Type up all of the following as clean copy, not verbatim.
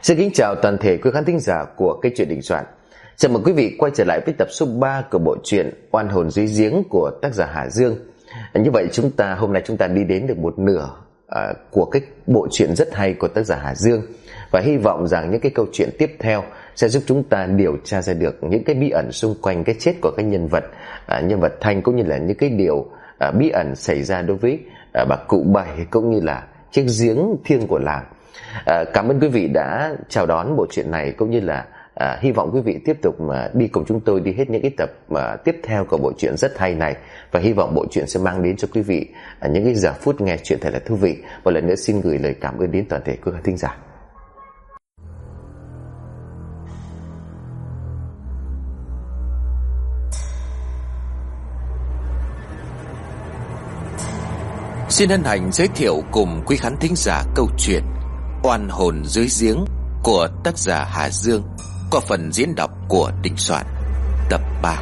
Xin kính chào toàn thể quý khán thính giả của kênh Chuyện Đình Soạn. Chào mừng quý vị quay trở lại với tập số 3 của bộ truyện Oan hồn dưới giếng của tác giả Hà Dương. Như vậy hôm nay chúng ta đi đến được một nửa của cái bộ truyện rất hay của tác giả Hà Dương, và hy vọng rằng những cái câu chuyện tiếp theo sẽ giúp chúng ta điều tra ra được những cái bí ẩn xung quanh cái chết của cái nhân vật Thanh, cũng như là những cái điều bí ẩn xảy ra đối với bà cụ Bảy cũng như là chiếc giếng thiêng của làng. Cảm ơn quý vị đã chào đón bộ truyện này, cũng như là hy vọng quý vị tiếp tục đi cùng chúng tôi đi hết những cái tập tiếp theo của bộ truyện rất hay này, và hy vọng bộ truyện sẽ mang đến cho quý vị những cái giờ phút nghe chuyện thật là thú vị. Một lần nữa xin gửi lời cảm ơn đến toàn thể quý khán thính giả. Xin hân hạnh giới thiệu cùng quý khán thính giả câu chuyện Oan hồn dưới giếng của tác giả Hà Dương qua phần diễn đọc của Đình Soạn, tập 3.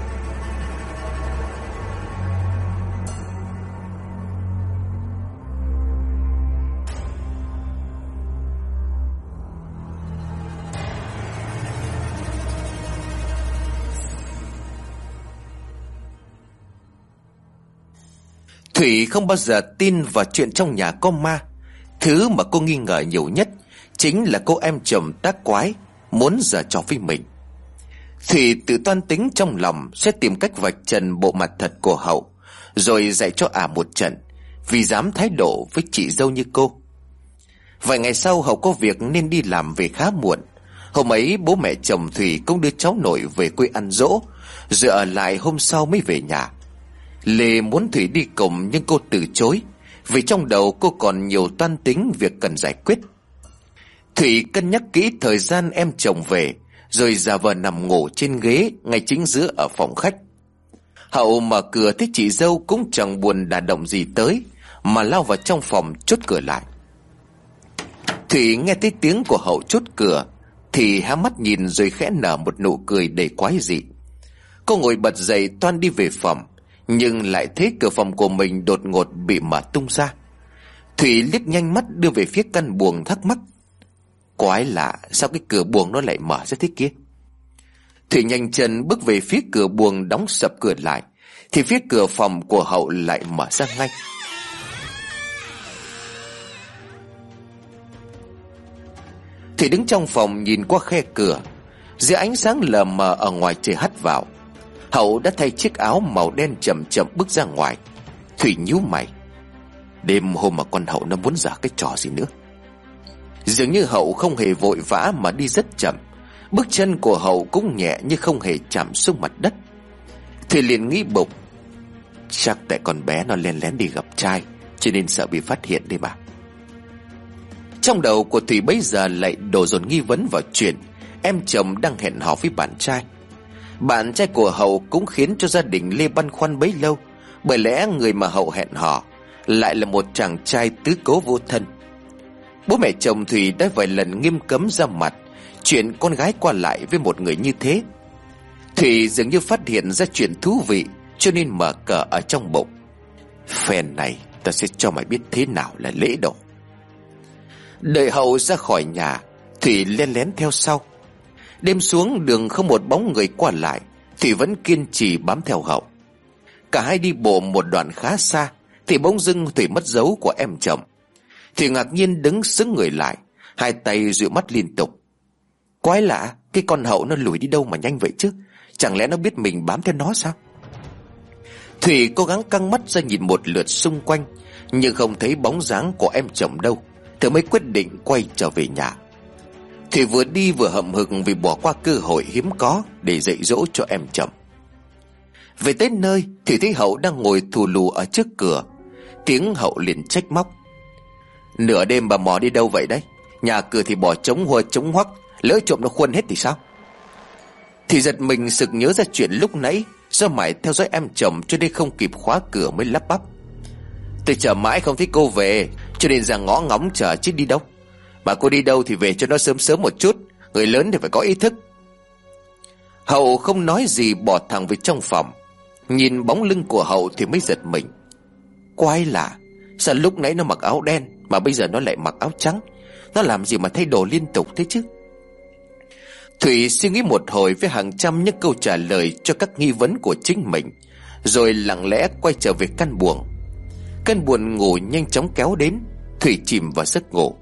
Thủy không bao giờ tin vào chuyện trong nhà có ma. Thứ mà cô nghi ngờ nhiều nhất chính là cô em chồng tác quái muốn giở trò với mình. Thủy tự toan tính trong lòng sẽ tìm cách vạch trần bộ mặt thật của Hậu, rồi dạy cho một trận vì dám thái độ với chị dâu như cô. Vài ngày sau, Hậu có việc nên đi làm về khá muộn. Hôm ấy bố mẹ chồng Thủy cũng đưa cháu nội về quê ăn dỗ, rồi ở lại hôm sau mới về nhà. Lê muốn Thủy đi cùng nhưng cô từ chối, vì trong đầu cô còn nhiều toan tính việc cần giải quyết. Thủy cân nhắc kỹ thời gian em chồng về, rồi giả vờ nằm ngủ trên ghế ngay chính giữa ở phòng khách. Hậu mở cửa thấy chị dâu cũng chẳng buồn đả động gì tới, mà lao vào trong phòng chốt cửa lại. Thủy nghe thấy tiếng của Hậu chốt cửa thì há mắt nhìn, rồi khẽ nở một nụ cười đầy quái dị. Cô ngồi bật dậy toan đi về phòng, nhưng lại thấy cửa phòng của mình đột ngột bị mở tung ra. Thủy liếc nhanh mắt đưa về phía căn buồng, thắc mắc: quái lạ, sao cái cửa buồng nó lại mở ra thế kia? Thủy nhanh chân bước về phía cửa buồng, đóng sập cửa lại, thì phía cửa phòng của Hậu lại mở ra ngay. Thủy đứng trong phòng nhìn qua khe cửa, dưới ánh sáng lờ mờ ở ngoài trời hắt vào. Hậu đã thay chiếc áo màu đen chậm chậm bước ra ngoài. Thủy nhíu mày, đêm hôm mà con Hậu nó muốn dở cái trò gì nữa? Dường như Hậu không hề vội vã mà đi rất chậm, bước chân của Hậu cũng nhẹ như không hề chạm xuống mặt đất. Thủy liền nghĩ bụng, chắc tại con bé nó len lén đi gặp trai, cho nên sợ bị phát hiện đấy mà. Trong đầu của Thủy bấy giờ lại đổ dồn nghi vấn vào chuyện em chồng đang hẹn hò với bạn trai. Bạn trai của Hậu cũng khiến cho gia đình Lê băn khoăn bấy lâu, bởi lẽ người mà Hậu hẹn hò lại là một chàng trai tứ cố vô thân. Bố mẹ chồng Thủy đã vài lần nghiêm cấm ra mặt chuyện con gái qua lại với một người như thế. Thủy dường như phát hiện ra chuyện thú vị, cho nên mở cờ ở trong bụng: phen này ta sẽ cho mày biết thế nào là lễ độ. Đợi Hậu ra khỏi nhà, Thủy len lén theo sau. Đêm xuống đường không một bóng người qua lại, Thủy vẫn kiên trì bám theo Hậu. Cả hai đi bộ một đoạn khá xa thì bỗng dưng Thủy mất dấu của em chồng. Thủy ngạc nhiên đứng sững người lại, hai tay dụi mắt liên tục. Quái lạ, cái con Hậu nó lùi đi đâu mà nhanh vậy chứ? Chẳng lẽ nó biết mình bám theo nó sao? Thủy cố gắng căng mắt ra nhìn một lượt xung quanh, nhưng không thấy bóng dáng của em chồng đâu, thì mới quyết định quay trở về nhà. Thủy vừa đi vừa hậm hực vì bỏ qua cơ hội hiếm có để dạy dỗ cho em chồng. Về tới nơi, Thủy thấy Hậu đang ngồi thù lù ở trước cửa. Tiếng Hậu liền trách móc: nửa đêm bà mò đi đâu vậy đấy? Nhà cửa thì bỏ trống hoa trống hoắc, lỡ trộm nó khuân hết thì sao? Thì giật mình sực nhớ ra chuyện lúc nãy, do mãi theo dõi em chồng cho nên không kịp khóa cửa mới lắp bắp: tôi chờ mãi không thấy cô về, cho nên ra ngõ ngóng chờ chứ đi đâu. Mà cô đi đâu thì về cho nó sớm sớm một chút, người lớn thì phải có ý thức. Hậu không nói gì, bỏ thẳng về trong phòng. Nhìn bóng lưng của Hậu thì mới giật mình. Quái lạ, sao lúc nãy nó mặc áo đen mà bây giờ nó lại mặc áo trắng? Nó làm gì mà thay đổi liên tục thế chứ? Thủy suy nghĩ một hồi với hàng trăm những câu trả lời cho các nghi vấn của chính mình, rồi lặng lẽ quay trở về căn buồng. Cơn buồn ngủ nhanh chóng kéo đến. Thủy chìm vào giấc ngủ.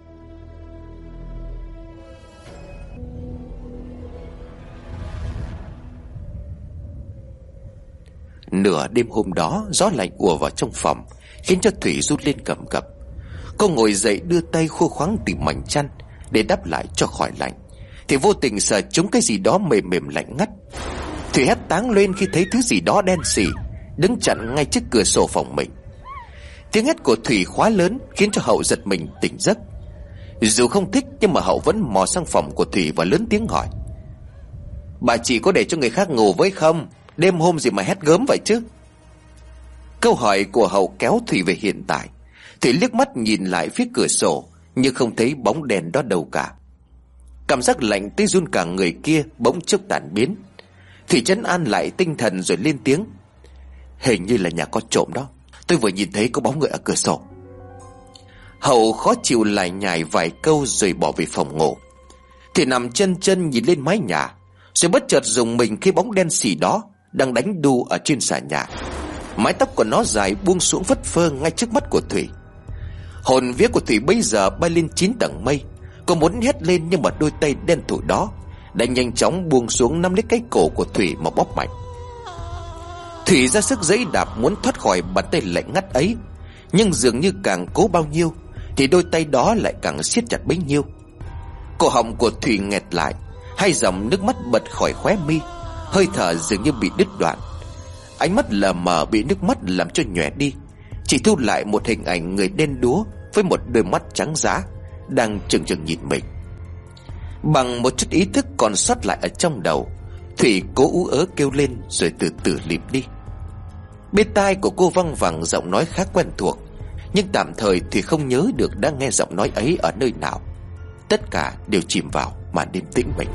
Nửa đêm hôm đó, gió lạnh ùa vào trong phòng, khiến cho Thủy rút lên cầm cập. Cô ngồi dậy đưa tay khô khoắng tìm mảnh chăn để đắp lại cho khỏi lạnh, thì vô tình sờ trúng cái gì đó mềm mềm lạnh ngắt. Thủy hét táng lên khi thấy thứ gì đó đen sì đứng chặn ngay trước cửa sổ phòng mình. Tiếng hét của Thủy quá lớn khiến cho Hậu giật mình tỉnh giấc. Dù không thích nhưng mà Hậu vẫn mò sang phòng của Thủy và lớn tiếng hỏi: "Bà chị có để cho người khác ngủ với không? Đêm hôm gì mà hét gớm vậy chứ?" Câu hỏi của Hậu kéo Thủy về hiện tại. Thủy liếc mắt nhìn lại phía cửa sổ, nhưng không thấy bóng đèn đó đâu cả. Cảm giác lạnh tới run cả người kia bỗng chốc tan biến. Thủy trấn an lại tinh thần rồi lên tiếng: "Hình như là nhà có trộm đó. Tôi vừa nhìn thấy có bóng người ở cửa sổ." Hậu khó chịu lại nhải vài câu rồi bỏ về phòng ngủ. Thì nằm chân chân nhìn lên mái nhà, rồi bất chợt rùng mình khi bóng đen xì đó đang đánh đu ở trên sàn nhà. Mái tóc của nó dài buông xuống phất phơ ngay trước mắt của Thủy. Hồn vía của Thủy bây giờ bay lên 9 tầng mây. Cô muốn hét lên nhưng mà đôi tay đen thui đó đã nhanh chóng buông xuống nắm lấy cái cổ của Thủy mà bóp mạnh. Thủy ra sức giãy đạp muốn thoát khỏi bàn tay lạnh ngắt ấy, nhưng dường như càng cố bao nhiêu thì đôi tay đó lại càng siết chặt bấy nhiêu. Cổ họng của Thủy nghẹt lại, hai dòng nước mắt bật khỏi khóe mi, hơi thở dường như bị đứt đoạn. Ánh mắt lờ mờ bị nước mắt làm cho nhòe đi, chỉ thu lại một hình ảnh người đen đúa với một đôi mắt trắng dã đang chừng chừng nhìn mình. Bằng một chút ý thức còn sót lại ở trong đầu, Thủy cố ú ớ kêu lên rồi từ từ lịm đi. Bên tai của cô văng vẳng giọng nói khá quen thuộc, nhưng tạm thời thì không nhớ được đã nghe giọng nói ấy ở nơi nào. Tất cả đều chìm vào màn đêm tĩnh mịch.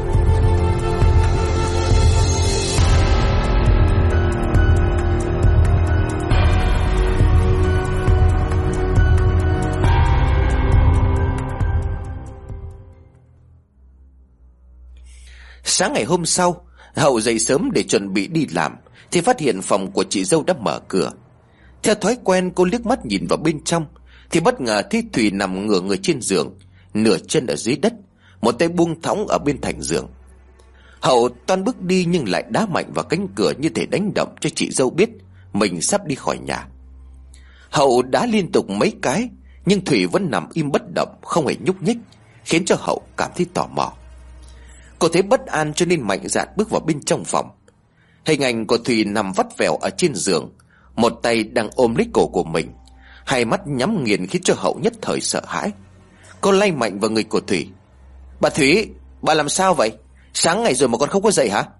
Sáng ngày hôm sau, Hậu dậy sớm để chuẩn bị đi làm thì phát hiện phòng của chị dâu đã mở cửa. Theo thói quen, cô liếc mắt nhìn vào bên trong thì bất ngờ thấy Thùy nằm ngửa người trên giường, nửa chân ở dưới đất, một tay buông thõng ở bên thành giường. Hậu toan bước đi nhưng lại đá mạnh vào cánh cửa như thể đánh động cho chị dâu biết mình sắp đi khỏi nhà. Hậu đá liên tục mấy cái nhưng Thùy vẫn nằm im bất động, không hề nhúc nhích, khiến cho Hậu cảm thấy tò mò. Cô thấy bất an cho nên mạnh dạn bước vào bên trong phòng. Hình ảnh của Thùy nằm vắt vẻo ở trên giường, một tay đang ôm lấy cổ của mình, hai mắt nhắm nghiền khiến cho Hậu nhất thời sợ hãi. Cô lay mạnh vào người của Thùy: "Bà Thủy, bà làm sao vậy? Sáng ngày rồi mà con không có dậy hả?"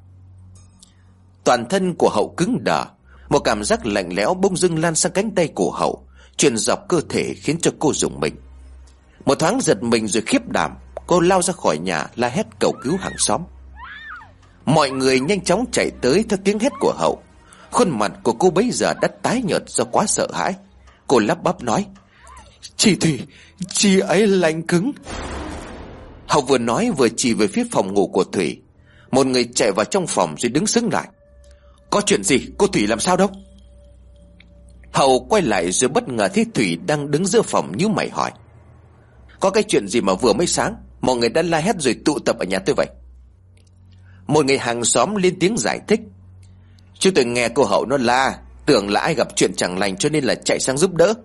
Toàn thân của Hậu cứng đờ, một cảm giác lạnh lẽo bỗng dưng lan sang cánh tay của Hậu, truyền dọc cơ thể khiến cho cô rùng mình. Một thoáng giật mình rồi khiếp đảm, cô lao ra khỏi nhà la hét cầu cứu hàng xóm. Mọi người nhanh chóng chạy tới theo tiếng hét của Hậu. Khuôn mặt của cô bấy giờ đã tái nhợt do quá sợ hãi. Cô lắp bắp nói: "Chị Thủy, chị ấy lạnh cứng." Hậu vừa nói vừa chỉ về phía phòng ngủ của Thủy. Một người chạy vào trong phòng rồi đứng sững lại: "Có chuyện gì? Cô Thủy làm sao đâu?" Hậu quay lại rồi bất ngờ thấy Thủy đang đứng giữa phòng nhíu mày hỏi: "Có cái chuyện gì mà vừa mới sáng mọi người đã la hét rồi tụ tập ở nhà tôi vậy?" Một người hàng xóm lên tiếng giải thích: "Chứ tôi nghe cô Hậu nó la, tưởng là ai gặp chuyện chẳng lành cho nên là chạy sang giúp đỡ."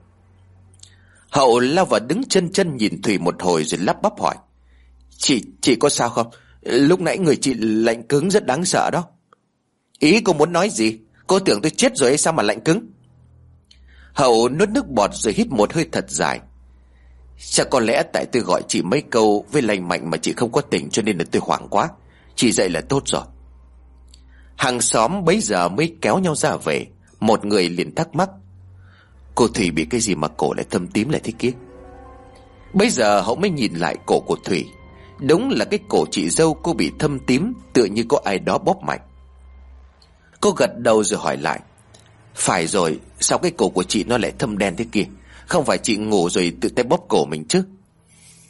Hậu lao vào đứng chân chân nhìn Thủy một hồi rồi lắp bắp hỏi: Chị có sao không? Lúc nãy người chị lạnh cứng rất đáng sợ đó." "Ý cô muốn nói gì? Cô tưởng tôi chết rồi hay sao mà lạnh cứng?" Hậu nuốt nước bọt rồi hít một hơi thật dài: "Chắc có lẽ tại tôi gọi chị mấy câu với lành mạnh mà chị không có tỉnh cho nên là tôi hoảng quá. Chị dậy là tốt rồi." Hàng xóm bấy giờ mới kéo nhau ra về. Một người liền thắc mắc: "Cô Thủy bị cái gì mà cổ lại thâm tím lại thế kia?" Bấy giờ Hậu mới nhìn lại cổ của Thủy. Đúng là cái cổ chị dâu cô bị thâm tím, tựa như có ai đó bóp mạnh. Cô gật đầu rồi hỏi lại: "Phải rồi, sao cái cổ của chị nó lại thâm đen thế kia? Không phải chị ngủ rồi tự tay bóp cổ mình chứ?"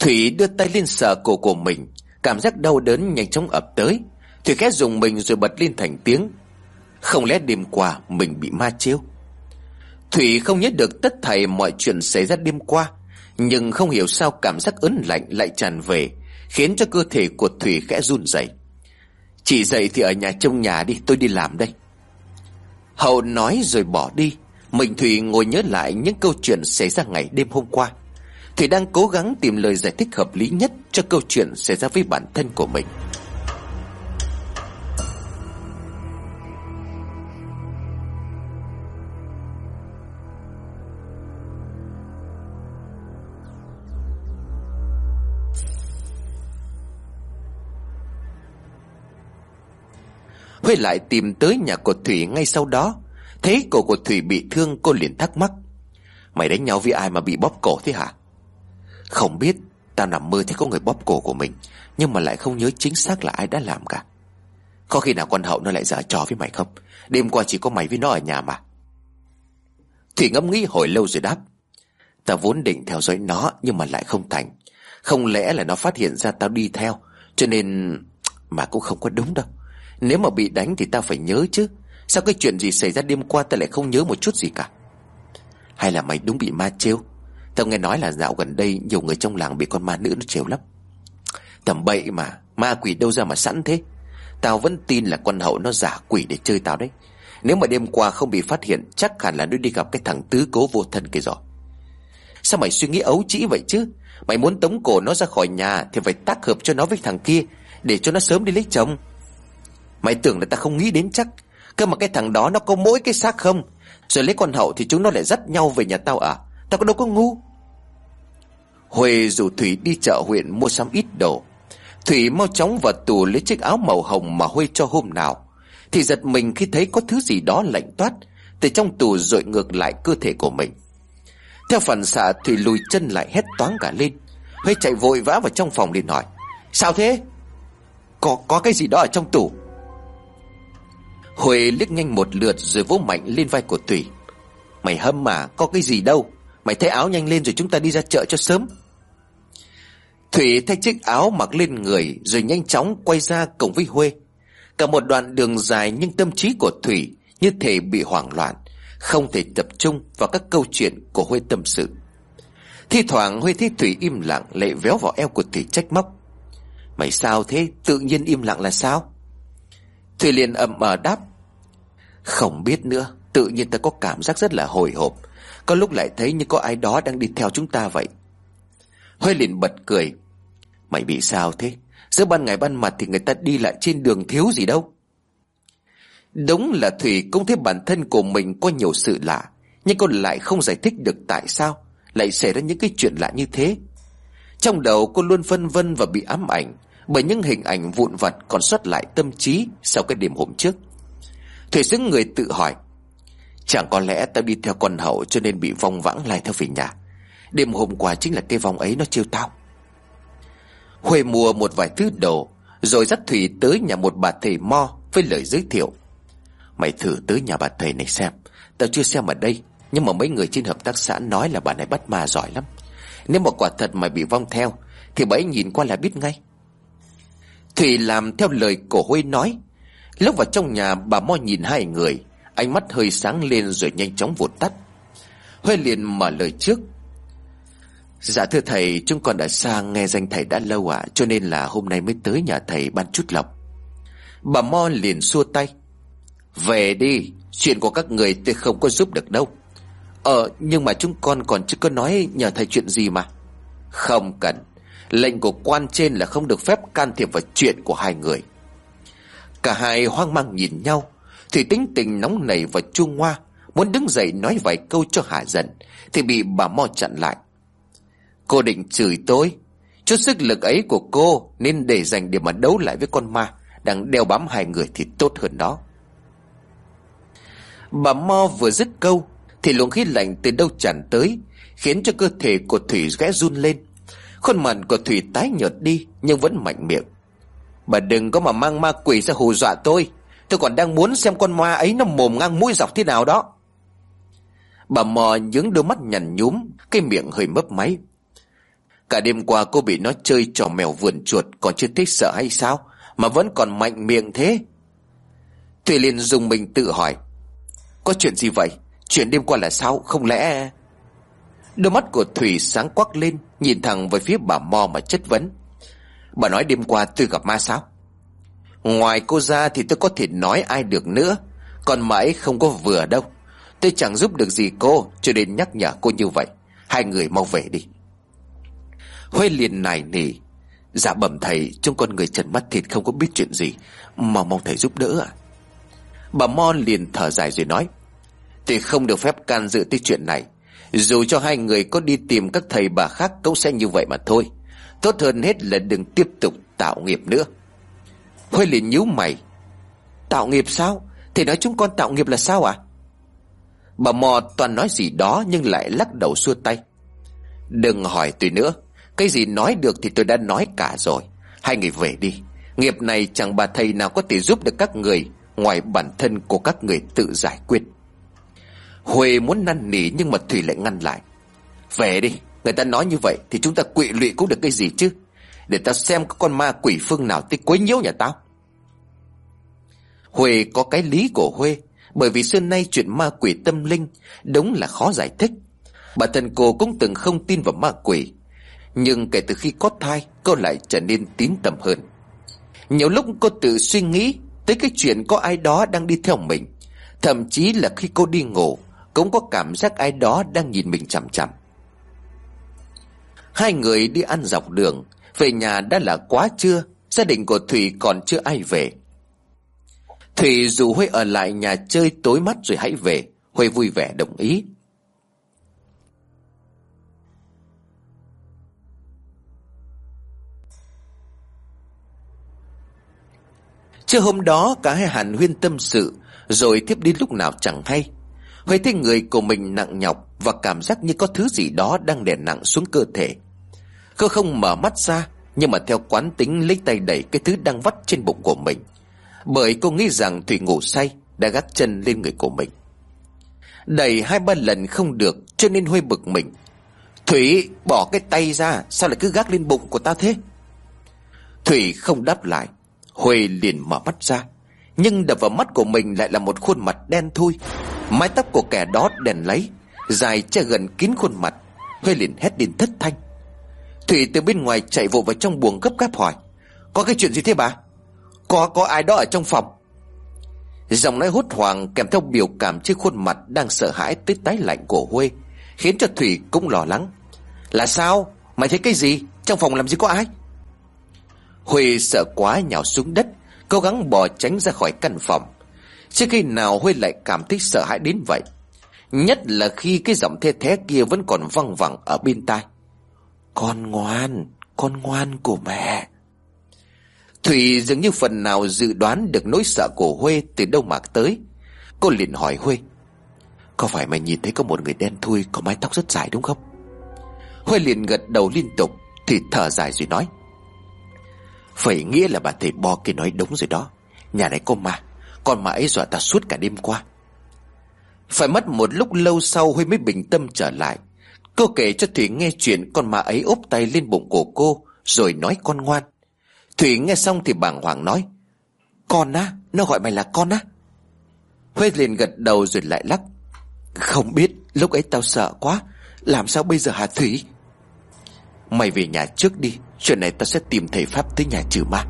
Thủy đưa tay lên sờ cổ của mình. Cảm giác đau đớn nhanh chóng ập tới. Thủy khẽ rùng mình rồi bật lên thành tiếng. Không lẽ đêm qua mình bị ma trêu? Thủy không nhớ được tất thảy mọi chuyện xảy ra đêm qua, nhưng không hiểu sao cảm giác ớn lạnh lại tràn về, khiến cho cơ thể của Thủy khẽ run rẩy. Chị dậy thì ở nhà trông nhà đi, tôi đi làm đây. Hậu nói rồi bỏ đi. Mình Thủy ngồi nhớ lại những câu chuyện xảy ra ngày đêm hôm qua. Thủy đang cố gắng tìm lời giải thích hợp lý nhất cho câu chuyện xảy ra với bản thân của mình. Huệ lại tìm tới nhà của Thủy ngay sau đó. Thấy cổ của Thủy bị thương, cô liền thắc mắc. Mày đánh nhau với ai mà bị bóp cổ thế hả? Không biết, tao nằm mơ thấy có người bóp cổ của mình, nhưng mà lại không nhớ chính xác là ai đã làm cả. Có khi nào con Hậu nó lại giở trò với mày không? Đêm qua chỉ có mày với nó ở nhà mà. Thủy ngẫm nghĩ hồi lâu rồi đáp. Tao vốn định theo dõi nó, nhưng mà lại không thành. Không lẽ là nó phát hiện ra tao đi theo, cho nên... Mà cũng không có đúng đâu. Nếu mà bị đánh thì tao phải nhớ chứ. Sao cái chuyện gì xảy ra đêm qua tao lại không nhớ một chút gì cả? Hay là mày đúng bị ma trêu? Tao nghe nói là dạo gần đây nhiều người trong làng bị con ma nữ nó trêu lắm. Tầm bậy mà, ma quỷ đâu ra mà sẵn thế. Tao vẫn tin là con Hậu nó giả quỷ để chơi tao đấy. Nếu mà đêm qua không bị phát hiện, chắc hẳn là nó đi gặp cái thằng tứ cố vô thân kia rồi. Sao mày suy nghĩ ấu trĩ vậy chứ? Mày muốn tống cổ nó ra khỏi nhà thì phải tác hợp cho nó với thằng kia, để cho nó sớm đi lấy chồng. Mày tưởng là tao không nghĩ đến chắc? Cơ mà cái thằng đó nó có mỗi cái xác không, rồi lấy con Hậu thì chúng nó lại dắt nhau về nhà tao à? Tao có đâu có ngu. Huệ rủ Thủy đi chợ huyện mua sắm ít đồ. Thủy mau chóng vào tủ lấy chiếc áo màu hồng mà Huệ cho hôm nào, thì giật mình khi thấy có thứ gì đó lạnh toát từ trong tủ dội ngược lại cơ thể của mình. Theo phản xạ, Thủy lùi chân lại hét toáng cả lên. Huệ chạy vội vã vào trong phòng liền hỏi. Sao thế? Có cái gì đó ở trong tủ. Huệ liếc nhanh một lượt rồi vỗ mạnh lên vai của Thủy. Mày hâm mà, có cái gì đâu. Mày thay áo nhanh lên rồi chúng ta đi ra chợ cho sớm. Thủy thay chiếc áo mặc lên người rồi nhanh chóng quay ra cùng với Huệ. Cả một đoạn đường dài nhưng tâm trí của Thủy như thể bị hoảng loạn, không thể tập trung vào các câu chuyện của Huệ tâm sự. Thi thoảng Huệ thấy Thủy im lặng lại véo vào eo của Thủy trách móc. Mày sao thế, tự nhiên im lặng là sao? Thủy liền ậm ờ đáp. Không biết nữa, tự nhiên ta có cảm giác rất là hồi hộp. Có lúc lại thấy như có ai đó đang đi theo chúng ta vậy. Huệ liền bật cười. Mày bị sao thế? Giữa ban ngày ban mặt thì người ta đi lại trên đường thiếu gì đâu. Đúng là Thủy cũng thấy bản thân của mình có nhiều sự lạ, nhưng cô lại không giải thích được tại sao lại xảy ra những cái chuyện lạ như thế. Trong đầu cô luôn phân vân và bị ám ảnh bởi những hình ảnh vụn vặt còn sót lại tâm trí sau cái đêm hôm trước. Thủy sững người tự hỏi. Chẳng có lẽ tao đi theo con Hậu cho nên bị vong vãng lai theo về nhà. Đêm hôm qua chính là cái vong ấy nó trêu tao. Huệ mua một vài thứ đồ rồi dắt Thủy tới nhà một bà thầy mo với lời giới thiệu. Mày thử tới nhà bà thầy này xem. Tao chưa xem ở đây, nhưng mà mấy người trên hợp tác xã nói là bà này bắt ma giỏi lắm. Nếu mà quả thật mày bị vong theo thì bà ấy nhìn qua là biết ngay. Thủy làm theo lời của Huệ nói. Lúc vào trong nhà, bà mo nhìn hai người, ánh mắt hơi sáng lên rồi nhanh chóng vụt tắt. Huệ liền mở lời trước. Dạ thưa thầy, chúng con đã sang nghe danh thầy đã lâu ạ, cho nên là hôm nay mới tới nhà thầy ban chút lộc. Bà mo liền xua tay. Về đi, chuyện của các người tôi không có giúp được đâu. Nhưng mà chúng con còn chưa có nói nhờ thầy chuyện gì mà. Không cần, lệnh của quan trên là không được phép can thiệp vào chuyện của hai người. Cả hai hoang mang nhìn nhau. Thủy tính tình nóng nảy và chua ngoa, muốn đứng dậy nói vài câu cho hả giận thì bị bà mo chặn lại. Cô định chửi tôi? Chút sức lực ấy của cô nên để dành để mà đấu lại với con ma đang đeo bám hai người thì tốt hơn đó. Bà mo vừa dứt câu thì luồng khí lạnh từ đâu tràn tới, khiến cho cơ thể của Thủy khẽ run lên. Khuôn mặt của Thủy tái nhợt đi nhưng vẫn mạnh miệng. Bà đừng có mà mang ma quỷ ra hù dọa tôi. Tôi còn đang muốn xem con ma ấy nó mồm ngang mũi dọc thế nào đó. Bà mò nhướng đôi mắt nhằn nhúm, cái miệng hơi mấp máy. Cả đêm qua cô bị nó chơi trò mèo vườn chuột còn chưa thích sợ hay sao mà vẫn còn mạnh miệng thế? Thủy liền dùng mình tự hỏi, có chuyện gì vậy? Chuyện đêm qua là sao? Không lẽ... Đôi mắt của Thủy sáng quắc lên, nhìn thẳng về phía bà Mo mà chất vấn. Bà nói đêm qua tôi gặp ma sao? Ngoài cô ra thì tôi có thể nói ai được nữa. Còn mà ấy không có vừa đâu. Tôi chẳng giúp được gì cô, cho nên nhắc nhở cô như vậy. Hai người mau về đi. Huê liền nài nỉ, dạ bẩm thầy, chúng con người trần mắt thịt không có biết chuyện gì, mà mong thầy giúp đỡ ạ. Bà Mo liền thở dài rồi nói, tôi không được phép can dự tới chuyện này. Dù cho hai người có đi tìm các thầy bà khác cũng sẽ như vậy mà thôi. Tốt hơn hết là đừng tiếp tục tạo nghiệp nữa. Huê liền nhíu mày, tạo nghiệp sao? Thầy nói chúng con tạo nghiệp là sao ạ? Bà Mo toàn nói gì đó nhưng lại lắc đầu xua tay. Đừng hỏi tôi nữa. Cái gì nói được thì tôi đã nói cả rồi. Hai người về đi. Nghiệp này chẳng bà thầy nào có thể giúp được các người ngoài bản thân của các người tự giải quyết. Huệ muốn năn nỉ nhưng mà Thủy lại ngăn lại. Về đi. Người ta nói như vậy thì chúng ta quỵ lụy cũng được cái gì chứ. Để tao xem có con ma quỷ phương nào tới quấy nhiễu nhà tao. Huệ có cái lý của Huệ, bởi vì xưa nay chuyện ma quỷ tâm linh đúng là khó giải thích. Bản thân cô cũng từng không tin vào ma quỷ, nhưng kể từ khi có thai cô lại trở nên tín tâm hơn. Nhiều lúc cô tự suy nghĩ tới cái chuyện có ai đó đang đi theo mình. Thậm chí là khi cô đi ngủ cũng có cảm giác ai đó đang nhìn mình chằm chằm. Hai người đi ăn dọc đường, về nhà đã là quá trưa. Gia đình của Thủy còn chưa ai về. Thủy rủ Huệ ở lại nhà chơi tối mắt rồi hãy về. Huệ vui vẻ đồng ý. Trưa hôm đó cả hai hàn huyên tâm sự, rồi tiếp đi lúc nào chẳng hay. Huệ thấy người của mình nặng nhọc và cảm giác như có thứ gì đó đang đè nặng xuống cơ thể. Cô không mở mắt ra, nhưng mà theo quán tính lấy tay đẩy cái thứ đang vắt trên bụng của mình, bởi cô nghĩ rằng Thủy ngủ say đã gác chân lên người của mình. Đẩy 2-3 lần không được cho nên Huệ bực mình. Thủy, bỏ cái tay ra, sao lại cứ gác lên bụng của ta thế? Thủy không đáp lại. Huệ liền mở mắt ra, nhưng đập vào mắt của mình lại là một khuôn mặt đen thui. Mái tóc của kẻ đó đèn lấy, dài che gần kín khuôn mặt. Huệ liền hét lên thất thanh. Thủy từ bên ngoài chạy vội vào trong buồng gấp gáp hỏi, có cái chuyện gì thế bà? Có ai đó ở trong phòng? Giọng nói hốt hoảng kèm theo biểu cảm trên khuôn mặt đang sợ hãi tới tái lạnh của Huệ khiến cho Thủy cũng lo lắng. Là sao? Mày thấy cái gì? Trong phòng làm gì có ai? Huệ sợ quá nhào xuống đất, cố gắng bò tránh ra khỏi căn phòng. Trước khi nào Huệ lại cảm thấy sợ hãi đến vậy, nhất là khi cái giọng thê thé kia vẫn còn văng vẳng ở bên tai. Con ngoan của mẹ. Thủy dường như phần nào dự đoán được nỗi sợ của Huệ từ đâu mà tới. Cô liền hỏi Huệ, có phải mày nhìn thấy có một người đen thui có mái tóc rất dài đúng không? Huệ liền gật đầu liên tục. Thì thở dài rồi nói, phải nghĩa là bà thầy Bo kia nói đúng rồi đó. Nhà này có ma, con ma ấy dọa ta suốt cả đêm qua. Phải mất một lúc lâu sau Huệ mới bình tâm trở lại. Cô kể cho Thủy nghe chuyện con ma ấy úp tay lên bụng của cô rồi nói con ngoan. Thủy nghe xong thì bàng hoàng nói, con á? Nó gọi mày là con á? Huệ liền gật đầu rồi lại lắc. Không biết, lúc ấy tao sợ quá. Làm sao bây giờ hả Thủy? Mày về nhà trước đi, chuyện này tao sẽ tìm thầy pháp tới nhà trừ ma.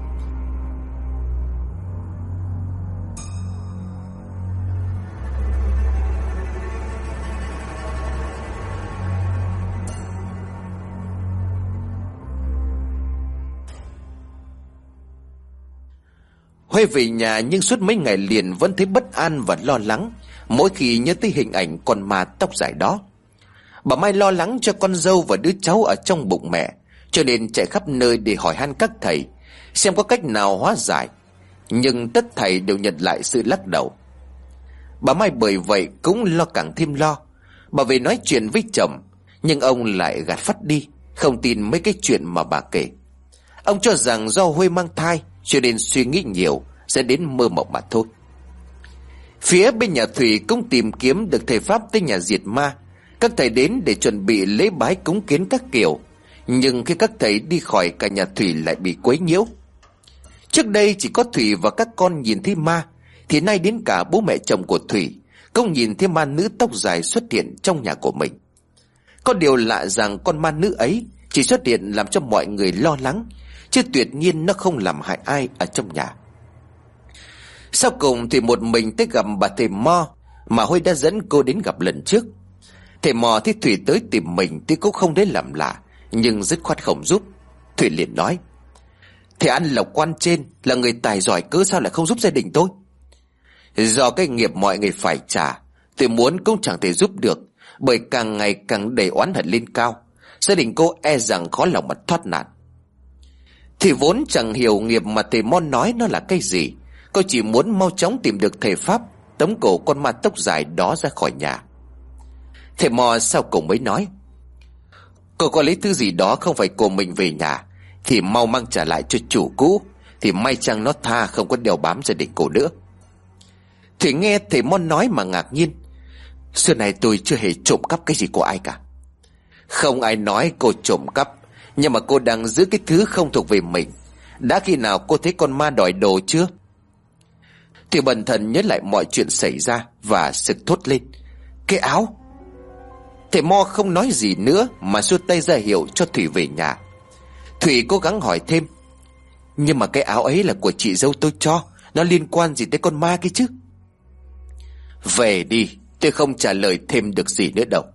Huệ về nhà nhưng suốt mấy ngày liền vẫn thấy bất an và lo lắng mỗi khi nhớ tới hình ảnh con ma tóc dài đó. Bà Mai lo lắng cho con dâu và đứa cháu ở trong bụng mẹ, cho nên chạy khắp nơi để hỏi han các thầy xem có cách nào hóa giải. Nhưng tất thầy đều nhận lại sự lắc đầu. Bà Mai bởi vậy cũng lo càng thêm lo. Bà về nói chuyện với chồng, nhưng ông lại gạt phắt đi, không tin mấy cái chuyện mà bà kể. Ông cho rằng do Huệ mang thai cho nên suy nghĩ nhiều, sẽ đến mơ mộng mà thôi. Phía bên nhà Thủy cũng tìm kiếm được thầy pháp tới nhà diệt ma. Các thầy đến để chuẩn bị lễ bái cúng kiến các kiểu, Nhưng khi các thầy đi khỏi, cả nhà Thủy lại bị quấy nhiễu. Trước đây chỉ có Thủy và các con nhìn thấy ma, thì nay đến cả bố mẹ chồng của Thủy cũng nhìn thấy ma nữ tóc dài xuất hiện trong nhà của mình. Có điều lạ rằng con ma nữ ấy chỉ xuất hiện làm cho mọi người lo lắng, chứ tuyệt nhiên nó không làm hại ai ở trong nhà. Sau cùng thì một mình tới gặp bà thầy Mo mà Huy đã dẫn cô đến gặp lần trước. Thầy Mò thấy Thủy tới tìm mình thì cũng không đến làm lạ, nhưng dứt khoát không giúp. Thủy liền nói: thầy ăn lộc quan trên, là người tài giỏi, cớ sao lại không giúp gia đình tôi? Do cái nghiệp mọi người phải trả, tôi muốn cũng chẳng thể giúp được, bởi càng ngày càng đầy oán hận lên cao. Gia đình cô e rằng khó lòng mà thoát nạn. Thì vốn chẳng hiểu nghiệp mà thầy Mon nói nó là cái gì. Cô chỉ muốn mau chóng tìm được thầy Pháp tống cổ con ma tóc dài đó ra khỏi nhà. Thầy Mò sau cùng mới nói: cô có lấy thứ gì đó không phải của mình về nhà thì mau mang trả lại cho chủ cũ, thì may chăng nó tha không có đeo bám gia đình cô nữa. Thủy nghe thầy Mon nói mà ngạc nhiên: xưa này tôi chưa hề trộm cắp cái gì của ai cả. Không ai nói cô trộm cắp, nhưng mà cô đang giữ cái thứ không thuộc về mình. Đã khi nào cô thấy con ma đòi đồ chưa? Thì bần thần nhớ lại mọi chuyện xảy ra và sực thốt lên: cái áo! Thầy Mo không nói gì nữa mà xua tay ra hiệu cho Thủy về nhà. Thủy cố gắng hỏi thêm: nhưng mà cái áo ấy là của chị dâu tôi cho, nó liên quan gì tới con ma kia chứ? Về đi, tôi không trả lời thêm được gì nữa đâu.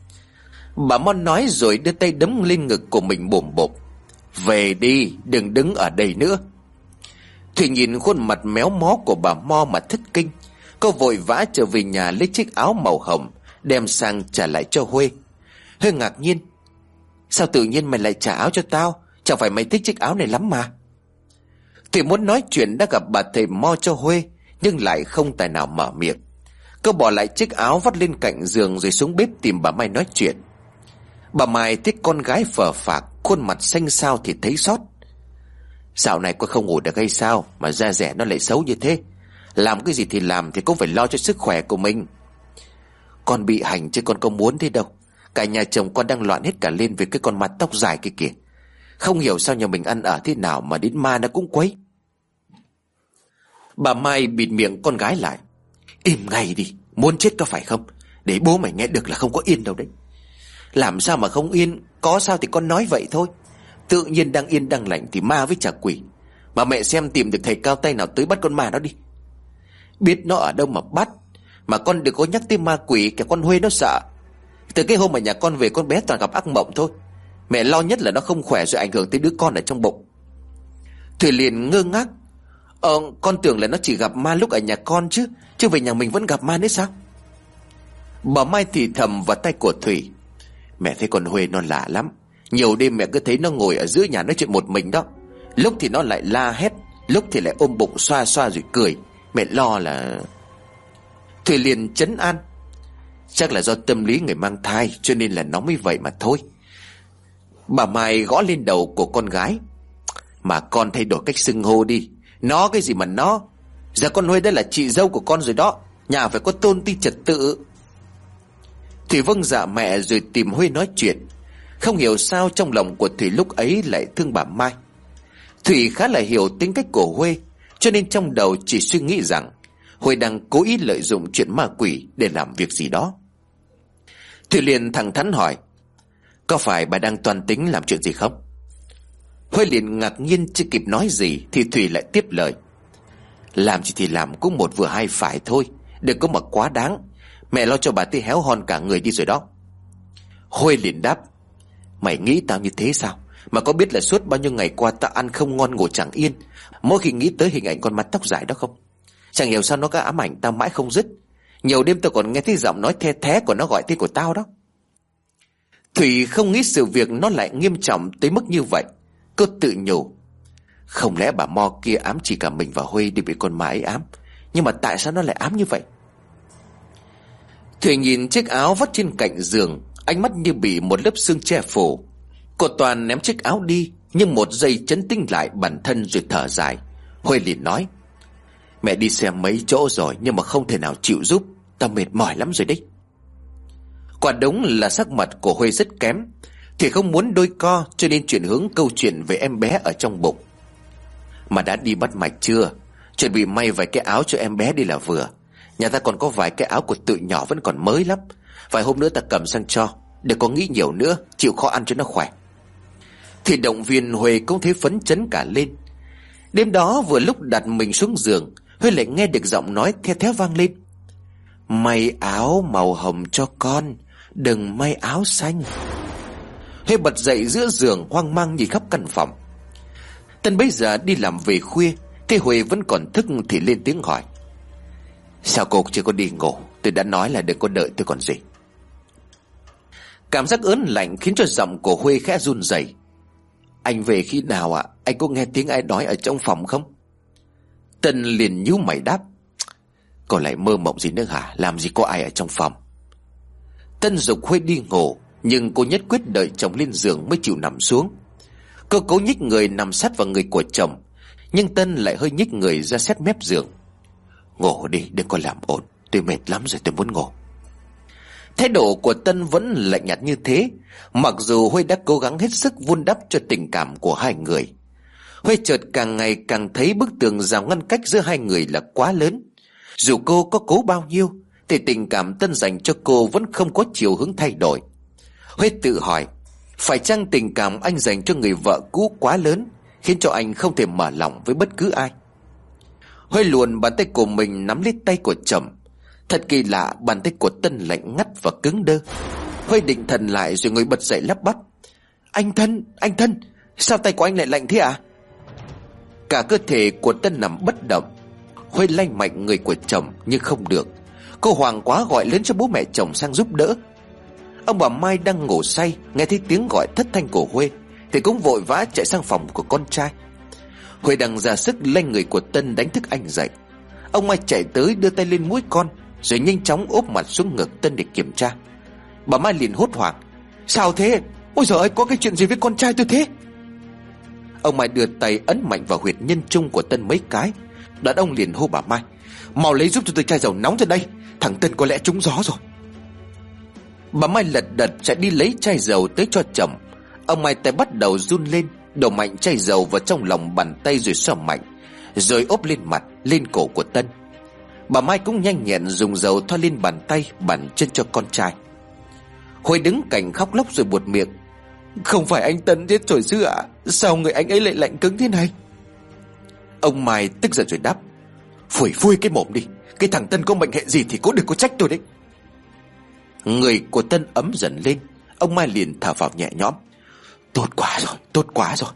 Bà Mon nói rồi đưa tay đấm lên ngực của mình bồm bộp: về đi, đừng đứng ở đây nữa. Thủy nhìn khuôn mặt méo mó của bà Mo mà thất kinh. Cô vội vã trở về nhà lấy chiếc áo màu hồng đem sang trả lại cho Huê. Huê ngạc nhiên: sao tự nhiên mày lại trả áo cho tao? Chẳng phải mày thích chiếc áo này lắm mà. Thủy muốn nói chuyện đã gặp bà thầy Mo cho Huê, nhưng lại không tài nào mở miệng. Cô bỏ lại chiếc áo vắt lên cạnh giường rồi xuống bếp tìm bà Mai nói chuyện. Bà Mai thích con gái phờ phạc, khuôn mặt xanh xao thì thấy xót. Dạo này cô không ngủ được hay sao mà da dẻ nó lại xấu như thế? Làm cái gì thì làm thì cũng phải lo cho sức khỏe của mình. Con bị hành chứ con có muốn thế đâu. Cả nhà chồng con đang loạn hết cả lên với cái con mặt tóc dài kia kìa. Không hiểu sao nhà mình ăn ở thế nào mà đến ma nó cũng quấy. Bà Mai bịt miệng con gái lại: im ngay đi, muốn chết có phải không? Để bố mày nghe được là không có yên đâu đấy. Làm sao mà không yên? Có sao thì con nói vậy thôi. Tự nhiên đang yên đang lành thì ma với chả quỷ. Mà mẹ xem tìm được thầy cao tay nào tới bắt con ma đó đi. Biết nó ở đâu mà bắt. Mà con đừng có nhắc tới ma quỷ, kẻ con Huê nó sợ. Từ cái hôm mà nhà con về, con bé toàn gặp ác mộng thôi. Mẹ lo nhất là nó không khỏe rồi ảnh hưởng tới đứa con ở trong bụng. Thủy liền ngơ ngác: con tưởng là nó chỉ gặp ma lúc ở nhà con chứ về nhà mình vẫn gặp ma nữa sao? Bà Mai thì thầm vào tay của Thủy: mẹ thấy con Huê nó lạ lắm. Nhiều đêm mẹ cứ thấy nó ngồi ở giữa nhà nói chuyện một mình đó. Lúc thì nó lại la hét, lúc thì lại ôm bụng xoa xoa rồi cười. Mẹ lo là... Thủy liền trấn an: chắc là do tâm lý người mang thai cho nên là nó mới vậy mà thôi. Bà Mai gõ lên đầu của con gái: mà con thay đổi cách xưng hô đi. Nó cái gì mà nó? Giờ con Huê đây là chị dâu của con rồi đó. Nhà phải có tôn ti trật tự. Thủy vâng dạ mẹ rồi tìm Huê nói chuyện. Không hiểu sao trong lòng của Thủy lúc ấy lại thương bà Mai. Thủy khá là hiểu tính cách của Huê, cho nên trong đầu chỉ suy nghĩ rằng Huê đang cố ý lợi dụng chuyện ma quỷ để làm việc gì đó. Thủy liền thẳng thắn hỏi: có phải bà đang toan tính làm chuyện gì không? Huê liền ngạc nhiên chưa kịp nói gì thì Thủy lại tiếp lời: làm gì thì làm, cũng một vừa hai phải thôi, đừng có mà quá đáng. Mẹ lo cho bà tí héo hon cả người đi rồi đó. Huê liền đáp: mày nghĩ tao như thế sao? Mà có biết là suốt bao nhiêu ngày qua tao ăn không ngon ngủ chẳng yên, mỗi khi nghĩ tới hình ảnh con mắt tóc dài đó không? Chẳng hiểu sao nó cứ ám ảnh tao mãi không dứt. Nhiều đêm tao còn nghe thấy giọng nói the thé của nó gọi tên của tao đó. Thủy không nghĩ sự việc nó lại nghiêm trọng tới mức như vậy. Cô tự nhủ: không lẽ bà Mo kia ám chỉ cả mình và Huê đi bị con ma ấy ám? Nhưng mà tại sao nó lại ám như vậy? Thủy nhìn chiếc áo vắt trên cạnh giường, ánh mắt như bị một lớp sương che phủ. Cô toàn ném chiếc áo đi, nhưng một giây chấn tĩnh lại bản thân rồi thở dài. Huê liền nói: mẹ đi xem mấy chỗ rồi nhưng mà không thể nào chịu giúp. Tao mệt mỏi lắm rồi đấy. Quả đúng là sắc mặt của Huê rất kém. thì không muốn đôi co, cho nên chuyển hướng câu chuyện về em bé ở trong bụng. Mà đã đi bắt mạch chưa? Chuẩn bị may vài cái áo cho em bé đi là vừa. Nhà ta còn có vài cái áo của tụi nhỏ vẫn còn mới lắm. Vài hôm nữa ta cầm sang cho. Đừng có nghĩ nhiều nữa, chịu khó ăn cho nó khỏe. Thì động viên Huệ cũng thấy phấn chấn cả lên. Đêm đó vừa lúc đặt mình xuống giường, Huệ lại nghe được giọng nói the thé vang lên: may áo màu hồng cho con, đừng may áo xanh. Huệ bật dậy giữa giường, hoang mang nhìn khắp căn phòng. Tân bấy giờ đi làm về khuya, thế Huệ vẫn còn thức thì lên tiếng hỏi: sao cô chưa có đi ngủ? Tôi đã nói là đừng có đợi tôi còn gì. Cảm giác ớn lạnh khiến cho giọng của Huệ khẽ run rẩy. Anh về khi nào ạ? Anh có nghe tiếng ai nói ở trong phòng không? Tân liền nhíu mày đáp: cô lại mơ mộng gì nữa hả? Làm gì có ai ở trong phòng. Tân giục Huệ đi ngủ, nhưng cô nhất quyết đợi chồng lên giường mới chịu nằm xuống. Cô cố nhích người nằm sát vào người của chồng, nhưng Tân lại hơi nhích người ra sát mép giường. Ngủ đi, đừng có làm ồn, tôi mệt lắm rồi, tôi muốn ngủ. Thái độ của Tân vẫn lạnh nhạt như thế, mặc dù Huệ đã cố gắng hết sức vun đắp cho tình cảm của hai người. Huệ chợt càng ngày càng thấy bức tường rào ngăn cách giữa hai người là quá lớn. Dù cô có cố bao nhiêu thì tình cảm Tân dành cho cô vẫn không có chiều hướng thay đổi. Huệ tự hỏi, phải chăng tình cảm anh dành cho người vợ cũ quá lớn, khiến cho anh không thể mở lòng với bất cứ ai. Huệ luồn bàn tay của mình nắm lấy tay của chồng. Thật kỳ lạ, bàn tay của Tân lạnh ngắt và cứng đơ. Huệ định thần lại rồi ngồi bật dậy lắp bắp: anh Thân, sao tay của anh lại lạnh thế ạ? Cả cơ thể của Tân nằm bất động. Huệ lay mạnh người của chồng nhưng không được. Cô hoảng quá gọi lớn cho bố mẹ chồng sang giúp đỡ. Ông bà Mai đang ngủ say, nghe thấy tiếng gọi thất thanh của Huệ thì cũng vội vã chạy sang phòng của con trai. Huệ đang ra sức lay người của Tân đánh thức anh dậy. Ông Mai chạy tới đưa tay lên mũi con, rồi nhanh chóng ốp mặt xuống ngực Tân để kiểm tra. Bà Mai liền hốt hoảng: sao thế? Ôi giời ơi, có cái chuyện gì với con trai tôi thế? Ông Mai đưa tay ấn mạnh vào huyệt nhân trung của Tân mấy cái. Đoạn ông liền hô bà Mai: mau lấy giúp cho tôi chai dầu nóng ra đây, thằng Tân có lẽ trúng gió rồi. Bà Mai lật đật chạy đi lấy chai dầu tới cho chồng. Ông Mai tay bắt đầu run lên, đổ mạnh chai dầu vào trong lòng bàn tay rồi xoa mạnh, rồi ốp lên mặt, lên cổ của Tân. Bà Mai cũng nhanh nhẹn dùng dầu thoa lên bàn tay, bàn chân cho con trai. Huệ đứng cạnh khóc lóc rồi buột miệng: không phải anh Tân chết rồi chứ ạ? Sao người anh ấy lại lạnh cứng thế này? Ông Mai tức giận rồi đáp: phủi cái mồm đi, cái thằng Tân có bệnh hệ gì thì cũng đừng có trách tôi đấy. Người của Tân ấm dần lên. Ông Mai liền thở phào nhẹ nhõm: tốt quá rồi.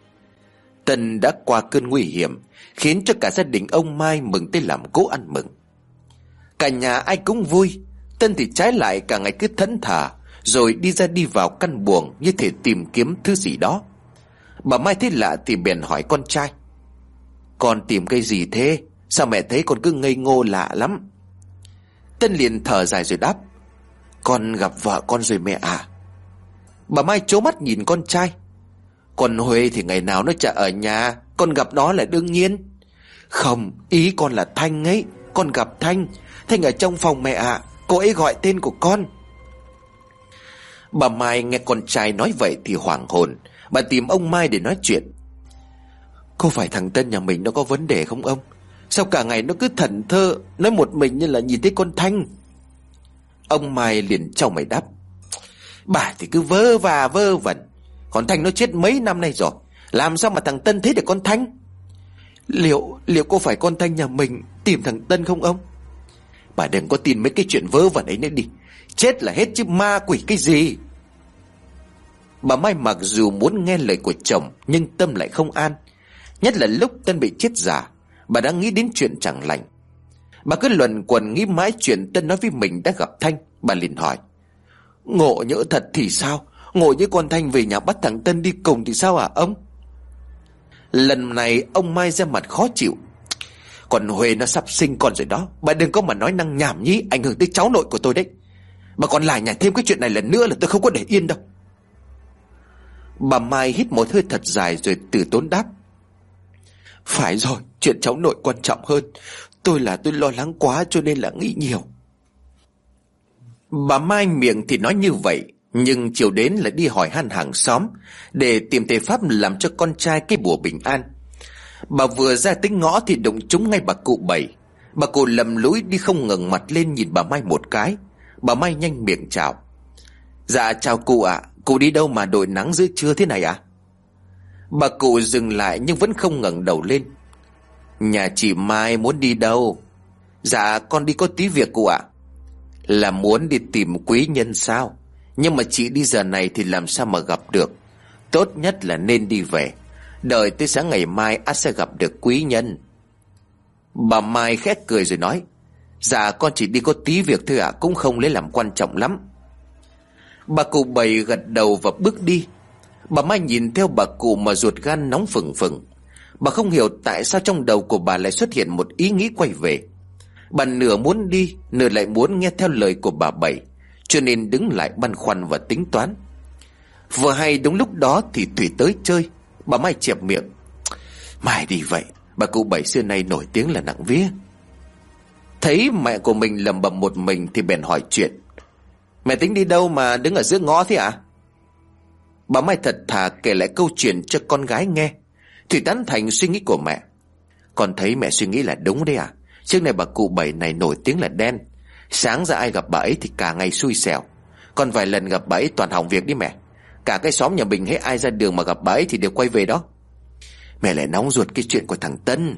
Tân đã qua cơn nguy hiểm, khiến cho cả gia đình ông Mai mừng tới làm cố ăn mừng. Cả nhà ai cũng vui. Tân thì trái lại cả ngày cứ thẫn thờ, rồi đi ra đi vào căn buồng như thể tìm kiếm thứ gì đó. Bà Mai thấy lạ thì bèn hỏi con trai: con tìm cái gì thế? Sao mẹ thấy con cứ ngây ngô lạ lắm? Tân liền thở dài rồi đáp: con gặp vợ con rồi mẹ à. Bà Mai trố mắt nhìn con trai: còn Huệ thì ngày nào nó chả ở nhà, con gặp nó là đương nhiên. Không, ý con là Thanh ấy. Con gặp Thanh ở trong phòng mẹ ạ. Cô ấy gọi tên của con. Bà Mai nghe con trai nói vậy thì hoảng hồn. Bà tìm ông Mai để nói chuyện: có phải thằng Tân nhà mình nó có vấn đề không ông? Sao cả ngày nó cứ thẫn thơ, nói một mình như là nhìn thấy con Thanh? Ông Mai liền chau mày đáp: bà thì cứ vơ vẩn. Con Thanh nó chết mấy năm nay rồi, làm sao mà thằng Tân thấy được con Thanh? Liệu có phải con Thanh nhà mình tìm thằng Tân không ông? Bà đừng có tin mấy cái chuyện vớ vẩn ấy nữa đi. Chết là hết chứ ma quỷ cái gì. Bà Mai mặc dù muốn nghe lời của chồng, nhưng tâm lại không an. Nhất là lúc Tân bị chết giả, bà đã nghĩ đến chuyện chẳng lành. Bà cứ luẩn quẩn nghĩ mãi chuyện Tân nói với mình đã gặp Thanh. Bà liền hỏi: ngộ nhỡ thật thì sao? Ngộ như con Thanh về nhà bắt thằng Tân đi cùng thì sao hả ông? Lần này ông Mai ra mặt khó chịu: còn Huệ nó sắp sinh con rồi đó. Bà đừng có mà nói năng nhảm nhí, ảnh hưởng tới cháu nội của tôi đấy. Bà còn lại nhảy thêm cái chuyện này lần nữa là tôi không có để yên đâu. Bà Mai hít một hơi thật dài rồi từ tốn đáp: phải rồi, chuyện cháu nội quan trọng hơn. Tôi lo lắng quá cho nên là nghĩ nhiều. Bà Mai miệng thì nói như vậy, Nhưng chiều đến lại đi hỏi han hàng xóm để tìm thầy pháp làm cho con trai cái bùa bình an. Bà vừa ra tới ngõ thì đụng trúng ngay bà cụ Bảy. Bà cụ lầm lũi đi không ngẩng mặt lên nhìn bà Mai một cái. Bà Mai nhanh miệng chào. Dạ chào cụ ạ. Cụ đi đâu mà đội nắng giữa trưa thế này ạ? Bà cụ dừng lại nhưng vẫn không ngẩng đầu lên. Nhà chị Mai muốn đi đâu? Dạ con đi có tí việc cụ ạ. Là muốn đi tìm quý nhân sao? Nhưng mà chị đi giờ này thì làm sao mà gặp được. Tốt nhất là nên đi về. Đợi tới sáng ngày mai ắt sẽ gặp được quý nhân. Bà Mai khẽ cười rồi nói. Dạ con chỉ đi có tí việc thôi ạ, cũng không lấy làm quan trọng lắm. Bà cụ Bảy gật đầu và bước đi. Bà Mai nhìn theo bà cụ mà ruột gan nóng phừng phừng. Bà không hiểu tại sao trong đầu của bà lại xuất hiện một ý nghĩ quay về. Bà nửa muốn đi, nửa lại muốn nghe theo lời của bà Bảy, cho nên đứng lại băn khoăn và tính toán. Vừa hay đúng lúc đó thì Thủy tới chơi. Bà Mai chẹp miệng. Mai đi vậy, bà cụ Bảy xưa nay nổi tiếng là nặng vía. Thấy mẹ của mình lầm bầm một mình thì bèn hỏi chuyện. Mẹ tính đi đâu mà đứng ở giữa ngõ thế ạ? Bà Mai thật thà kể lại câu chuyện cho con gái nghe. Thủy tán thành suy nghĩ của mẹ. Con thấy mẹ suy nghĩ là đúng đấy à. Trước này bà cụ Bảy này nổi tiếng là đen. Sáng ra ai gặp bà ấy thì cả ngày xui xẻo. Còn vài lần gặp bà ấy toàn hỏng việc đi mẹ. Cả cái xóm nhà mình hết ai ra đường mà gặp bà ấy thì đều quay về đó. Mẹ lại nóng ruột cái chuyện của thằng Tân.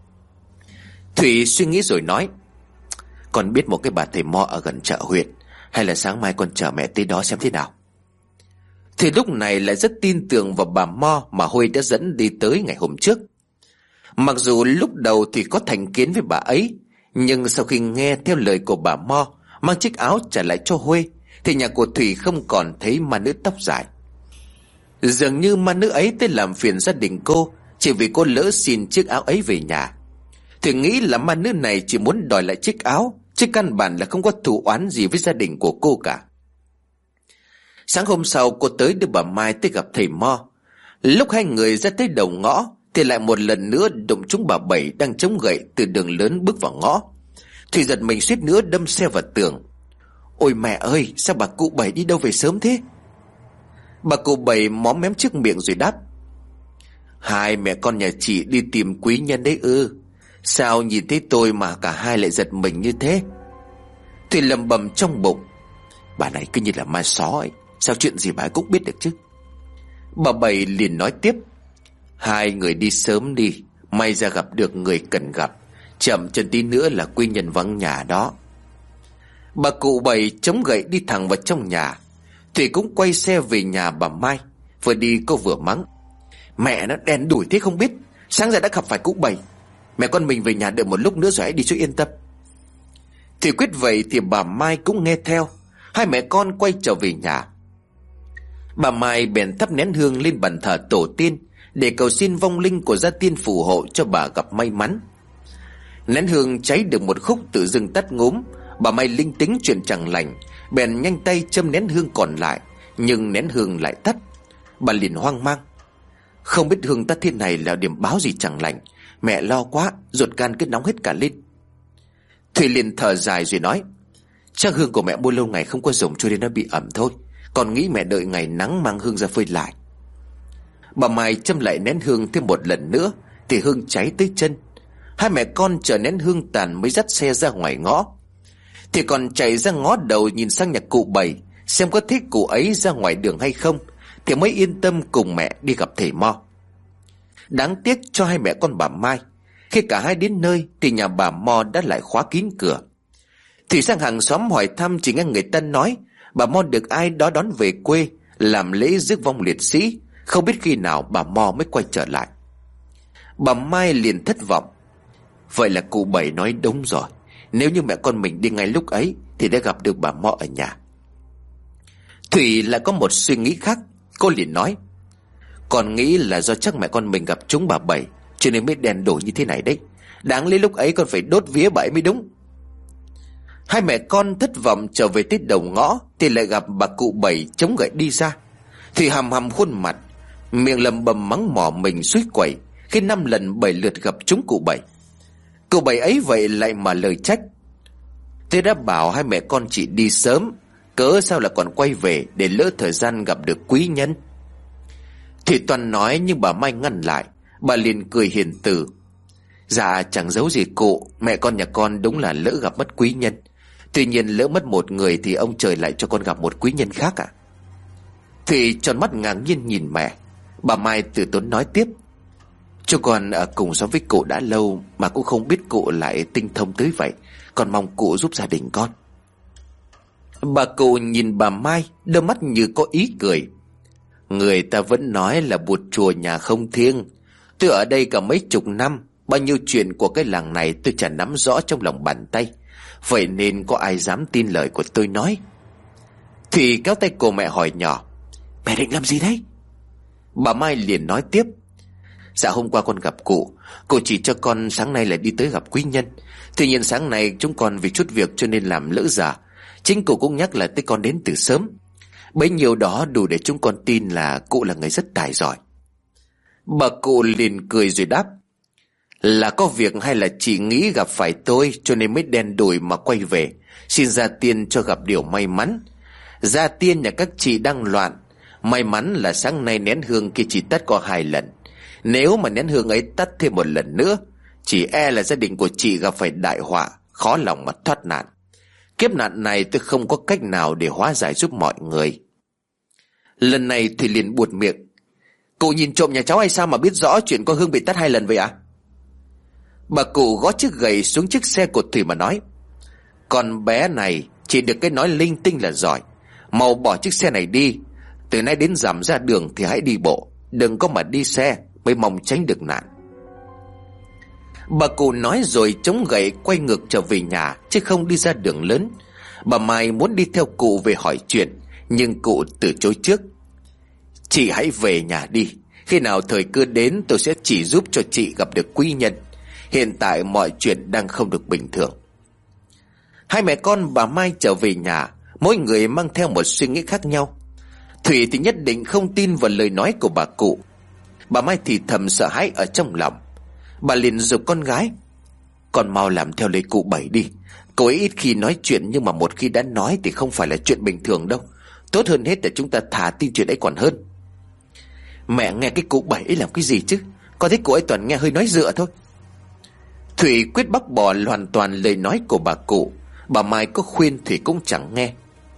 Thủy suy nghĩ rồi nói. Con biết một cái bà thầy mo ở gần chợ huyện. Hay là sáng mai con chở mẹ tới đó xem thế nào. Thì lúc này lại rất tin tưởng vào bà mo mà Huy đã dẫn đi tới ngày hôm trước. Mặc dù lúc đầu thì có thành kiến với bà ấy, nhưng sau khi nghe theo lời của bà mo mang chiếc áo trả lại cho Huy, thì nhà của Thủy không còn thấy ma nữ tóc dài. Dường như ma nữ ấy tới làm phiền gia đình cô chỉ vì cô lỡ xin chiếc áo ấy về nhà. Thủy nghĩ là ma nữ này chỉ muốn đòi lại chiếc áo, chứ căn bản là không có thù oán gì với gia đình của cô cả. Sáng hôm sau cô tới đưa bà Mai tới gặp thầy mo. Lúc hai người ra tới đầu ngõ thì lại một lần nữa đụng trúng bà Bảy đang chống gậy từ đường lớn bước vào ngõ. Thủy giật mình suýt nữa đâm xe vào tường. Ôi mẹ ơi, sao bà cụ Bảy đi đâu về sớm thế? Bà cụ Bảy móm mém trước miệng rồi đáp. Hai mẹ con nhà chị đi tìm quý nhân đấy ư? Sao nhìn thấy tôi mà cả hai lại giật mình như thế? Thủy lầm bầm trong bụng. Bà này cứ như là ma só ấy. Sao chuyện gì bà ấy cũng biết được chứ? Bà Bảy liền nói tiếp. Hai người đi sớm đi, may ra gặp được người cần gặp. Chậm chân tí nữa là quý nhân vắng nhà đó. Bà cụ Bảy chống gậy đi thẳng vào trong nhà. Thủy cũng quay xe về nhà bà Mai. Vừa đi cô vừa mắng. Mẹ nó đen đủi thế không biết. Sáng ra đã gặp phải cụ Bảy. Mẹ con mình về nhà đợi một lúc nữa rồi hãy đi cho yên tâm. Thủy quyết vậy thì bà Mai cũng nghe theo. Hai mẹ con quay trở về nhà. Bà Mai bèn thắp nén hương lên bàn thờ tổ tiên để cầu xin vong linh của gia tiên phù hộ cho bà gặp may mắn. Nén hương cháy được một khúc tự dưng tắt ngúm. Bà Mai linh tính chuyện chẳng lành, bèn nhanh tay châm nén hương còn lại, nhưng nén hương lại tắt. Bà liền hoang mang. Không biết hương tắt thế này là điểm báo gì chẳng lành. Mẹ lo quá, ruột gan cứ nóng hết cả lên. Thủy liền thở dài rồi nói. Chắc hương của mẹ mua lâu ngày không có dùng cho nên nó bị ẩm thôi. Còn nghĩ mẹ đợi ngày nắng mang hương ra phơi lại. Bà Mai châm lại nén hương thêm một lần nữa thì hương cháy tới chân. Hai mẹ con chờ nén hương tàn mới dắt xe ra ngoài ngõ. Thì còn chạy ra ngõ đầu nhìn sang nhà cụ Bảy xem có thấy cụ ấy ra ngoài đường hay không, thì mới yên tâm cùng mẹ đi gặp thầy mo. Đáng tiếc cho hai mẹ con bà Mai, khi cả hai đến nơi thì nhà bà mo đã lại khóa kín cửa. Thì sang hàng xóm hỏi thăm chỉ nghe người ta nói bà mo được ai đó đón về quê làm lễ rước vong liệt sĩ, không biết khi nào bà mo mới quay trở lại. Bà Mai liền thất vọng. Vậy là cụ Bảy nói đúng rồi. Nếu như mẹ con mình đi ngay lúc ấy thì đã gặp được bà mo ở nhà. Thủy lại có một suy nghĩ khác. Cô liền nói. Con nghĩ là do chắc mẹ con mình gặp chúng bà Bảy cho nên mới đèn đổ như thế này đấy. Đáng lý lúc ấy con phải đốt vía bà ấy mới đúng. Hai mẹ con thất vọng trở về tới đầu ngõ thì lại gặp bà cụ Bảy chống gậy đi ra. Thủy hầm hầm khuôn mặt, miệng lầm bầm mắng mỏ mình suýt quẩy khi 5 lần 7 lượt gặp chúng cụ Bảy. Cụ Bảy ấy vậy lại mà lời trách. Tôi đã bảo hai mẹ con chị đi sớm, cớ sao là còn quay về để lỡ thời gian gặp được quý nhân. Thì Toàn nói, nhưng bà Mai ngăn lại. Bà liền cười hiền từ: Dạ chẳng giấu gì cụ, mẹ con nhà con đúng là lỡ gặp mất quý nhân. Tuy nhiên lỡ mất một người thì ông trời lại cho con gặp một quý nhân khác ạ. Thủy tròn mắt ngạc nhiên nhìn mẹ. Bà Mai từ tốn nói tiếp: Cho con ở cùng sống với cụ đã lâu mà cũng không biết cụ lại tinh thông tới vậy. Con mong cụ giúp gia đình con. Bà cụ nhìn bà Mai, đôi mắt như có ý cười: Người ta vẫn nói là bụt chùa nhà không thiêng. Tôi ở đây cả mấy chục năm, bao nhiêu chuyện của cái làng này tôi chả nắm rõ trong lòng bàn tay. Vậy nên có ai dám tin lời của tôi nói. Thủy kéo tay cô mẹ hỏi nhỏ: Mẹ định làm gì đấy? Bà Mai liền nói tiếp: Dạ hôm qua con gặp cụ chỉ cho con sáng nay là đi tới gặp quý nhân. Tuy nhiên sáng nay chúng con vì chút việc cho nên làm lỡ giờ. Chính cụ cũng nhắc là tới con đến từ sớm. Bấy nhiêu đó đủ để chúng con tin là cụ là người rất tài giỏi. Bà cụ liền cười rồi đáp: Là có việc hay là chị nghĩ gặp phải tôi cho nên mới đen đủi mà quay về, xin gia tiên cho gặp điều may mắn. Gia tiên nhà các chị đang loạn. May mắn là sáng nay nén hương kia chỉ tắt có 2 lần. Nếu mà nén hương ấy tắt thêm một lần nữa, chỉ e là gia đình của chị gặp phải đại họa, khó lòng mà thoát nạn. Kiếp nạn này tôi không có cách nào để hóa giải giúp mọi người. Lần này thì liền buột miệng: Cụ nhìn trộm nhà cháu hay sao mà biết rõ chuyện có hương bị tắt 2 lần vậy ạ? Bà cụ gõ chiếc gậy xuống chiếc xe của Thủy mà nói: Con bé này chỉ được cái nói linh tinh là giỏi. Mau bỏ chiếc xe này đi. Từ nay đến rằm ra đường thì hãy đi bộ, đừng có mà đi xe, mới mong tránh được nạn. Bà cụ nói rồi chống gậy quay ngược trở về nhà, chứ không đi ra đường lớn. Bà Mai muốn đi theo cụ về hỏi chuyện, nhưng cụ từ chối trước: Chị hãy về nhà đi. Khi nào thời cơ đến tôi sẽ chỉ giúp cho chị gặp được quý nhân. Hiện tại mọi chuyện đang không được bình thường. Hai mẹ con bà Mai trở về nhà, mỗi người mang theo một suy nghĩ khác nhau. Thủy thì nhất định không tin vào lời nói của bà cụ. Bà Mai thì thầm sợ hãi ở trong lòng. Bà liền giục con gái: Con mau làm theo lời cụ Bảy đi. Cô ấy ít khi nói chuyện, nhưng mà một khi đã nói thì không phải là chuyện bình thường đâu. Tốt hơn hết là chúng ta thả tin chuyện ấy còn hơn. Mẹ nghe cái cụ Bảy ấy làm cái gì chứ? Con thấy cụ ấy toàn nghe hơi nói dựa thôi. Thủy quyết bác bỏ hoàn toàn lời nói của bà cụ. Bà Mai có khuyên Thủy cũng chẳng nghe.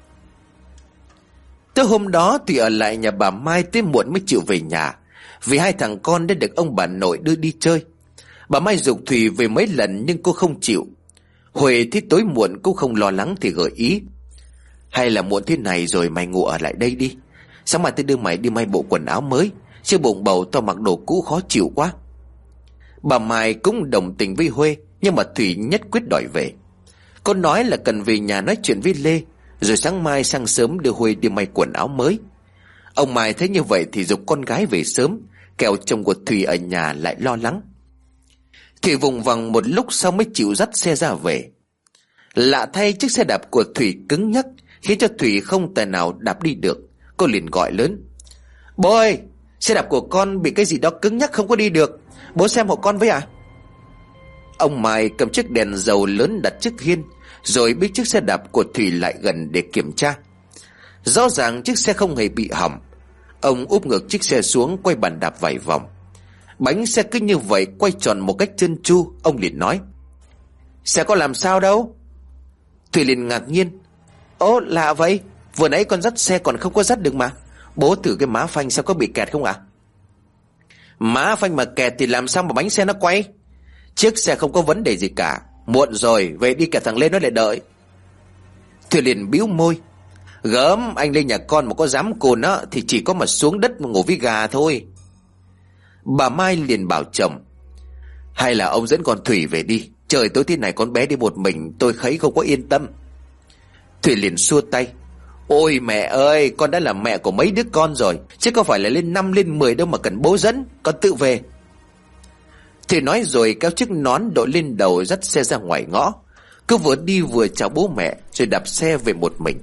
Tới hôm đó Thủy ở lại nhà bà Mai tới muộn mới chịu về nhà, vì 2 thằng con đã được ông bà nội đưa đi chơi. Bà Mai giục Thủy về mấy lần nhưng cô không chịu. Huệ thấy tối muộn cũng không lo lắng thì gợi ý: Hay là muộn thế này rồi mày ngủ ở lại đây đi. Sáng mai tôi đưa mày đi may bộ quần áo mới, chứ bụng bầu tao mặc đồ cũ khó chịu quá. Bà Mai cũng đồng tình với Huệ, nhưng mà Thủy nhất quyết đòi về. Cô nói là cần về nhà nói chuyện với Lê, rồi sáng mai sáng sớm đưa Huệ đi may quần áo mới. Ông Mai thấy như vậy thì giục con gái về sớm, kẻo chồng của Thủy ở nhà lại lo lắng. Thủy vùng vằng một lúc sau mới chịu dắt xe ra về. Lạ thay, chiếc xe đạp của Thủy cứng nhắc, khiến cho Thủy không tài nào đạp đi được. Cô liền gọi lớn: Bố ơi, xe đạp của con bị cái gì đó cứng nhắc không có đi được. Bố xem hộ con với ạ. Ông Mai cầm chiếc đèn dầu lớn đặt trước hiên, rồi bế chiếc xe đạp của Thủy lại gần để kiểm tra. Rõ ràng chiếc xe không hề bị hỏng. Ông úp ngược chiếc xe xuống, quay bàn đạp vài vòng. Bánh xe cứ như vậy quay tròn một cách trơn tru. Ông liền nói: Xe có làm sao đâu. Thủy liền ngạc nhiên: Ố, lạ vậy, vừa nãy con dắt xe còn không có dắt được mà. Bố thử cái má phanh xem có bị kẹt không ạ? Má phanh mà kẹt thì làm sao mà bánh xe nó quay? Chiếc xe không có vấn đề gì cả. Muộn rồi, về đi kẹt thằng Lê nó lại đợi. Thủy liền bĩu môi: Gớm, anh lên nhà con mà có dám cồn á thì chỉ có mà xuống đất mà ngủ với gà thôi. Bà Mai liền bảo chồng: Hay là ông dẫn con Thủy về đi. Trời tối thế này con bé đi một mình tôi thấy không có yên tâm. Thủy liền xua tay: Ôi mẹ ơi, con đã là mẹ của mấy đứa con rồi, chứ không phải là lên 5 lên 10 đâu mà cần bố dẫn. Con tự về. Thủy nói rồi kéo chiếc nón đội lên đầu, dắt xe ra ngoài ngõ. Cứ vừa đi vừa chào bố mẹ, rồi đạp xe về một mình.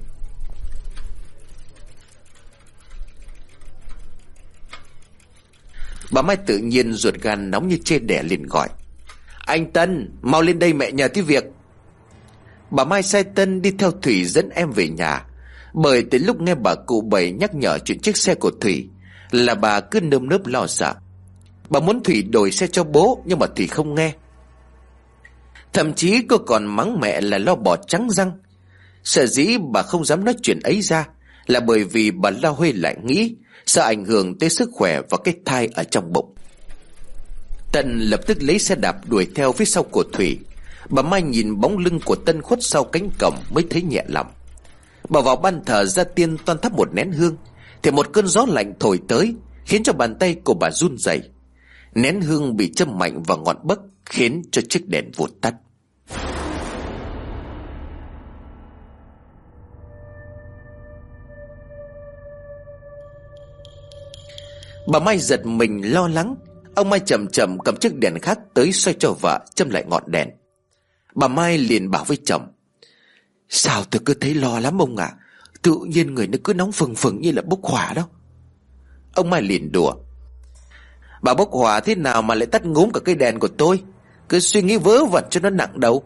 Bà Mai tự nhiên ruột gan nóng như chê đẻ, liền gọi: Anh Tân, mau lên đây mẹ nhờ tí việc. Bà Mai sai Tân đi theo Thủy dẫn em về nhà. Bởi từ lúc nghe bà cụ Bảy nhắc nhở chuyện chiếc xe của Thủy là bà cứ nơm nớp lo sợ. Bà muốn Thủy đổi xe cho bố, nhưng mà Thủy không nghe. Thậm chí cô còn mắng mẹ là lo bỏ trắng răng. Sở dĩ bà không dám nói chuyện ấy ra là bởi vì bà La Huê lại nghĩ sợ ảnh hưởng tới sức khỏe và cái thai ở trong bụng. Tân lập tức lấy xe đạp đuổi theo phía sau của Thủy. Bà Mai nhìn bóng lưng của Tân khuất sau cánh cổng mới thấy nhẹ lòng. Bà vào ban thờ gia tiên toan thắp một nén hương thì một cơn gió lạnh thổi tới, khiến cho bàn tay của bà run rẩy. Nén hương bị châm mạnh vào ngọn bấc, khiến cho chiếc đèn vụt tắt. Bà Mai giật mình lo lắng. Ông Mai chậm chậm cầm chiếc đèn khác tới xoay cho vợ châm lại ngọn đèn. Bà Mai liền bảo với chồng: "Sao tôi cứ thấy lo lắm ông ạ? Tự nhiên người nó cứ nóng phừng phừng như là bốc hỏa đó." Ông Mai liền đùa: "Bà bốc hỏa thế nào mà lại tắt ngúm cả cây đèn của tôi? Cứ suy nghĩ vớ vẩn cho nó nặng đầu."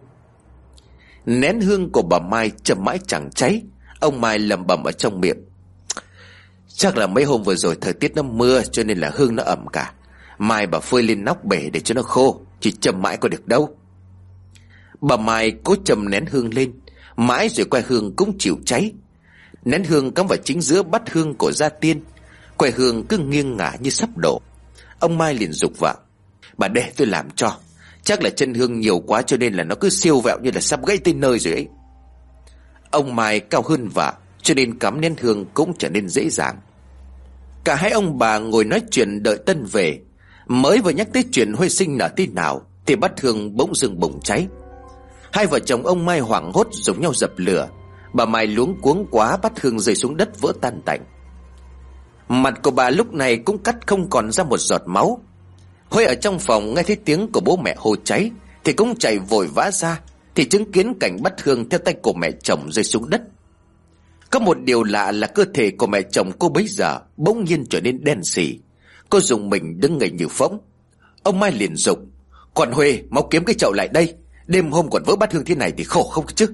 Nén hương của bà Mai châm mãi chẳng cháy. Ông Mai lẩm bẩm ở trong miệng: "Chắc là mấy hôm vừa rồi thời tiết nó mưa cho nên là hương nó ẩm cả. Mai bà phơi lên nóc bể để cho nó khô, chỉ châm mãi có được đâu." Bà Mai cố châm nén hương lên, mãi rồi que hương cũng chịu cháy. Nén hương cắm vào chính giữa bát hương của gia tiên. Que hương cứ nghiêng ngả như sắp đổ. Ông Mai liền giục vợ: "Bà để tôi làm cho. Chắc là chân hương nhiều quá cho nên là nó cứ siêu vẹo như là sắp gãy tới nơi rồi ấy." Ông Mai cao hơn vợ cho nên cắm nén hương cũng trở nên dễ dàng. Cả hai ông bà ngồi nói chuyện đợi Tân về. Mới vừa nhắc tới chuyện Huê sinh nở tí nào thì bát hương bỗng dưng bùng cháy. Hai vợ chồng ông Mai hoảng hốt dùng nhau dập lửa. Bà Mai luống cuống quá, bát hương rơi xuống đất vỡ tan tành. Mặt của bà lúc này cũng cắt không còn ra một giọt máu. Huê ở trong phòng nghe thấy tiếng của bố mẹ hô cháy thì cũng chạy vội vã ra, thì chứng kiến cảnh bát hương theo tay của mẹ chồng rơi xuống đất. Có một điều lạ là cơ thể của mẹ chồng cô bấy giờ bỗng nhiên trở nên đen sì. Cô dùng mình đứng ngây như phỗng. Ông Mai liền giục: "Còn Huê, mau kiếm cái chậu lại đây. Đêm hôm còn vỡ bát hương thế này thì khổ không chứ."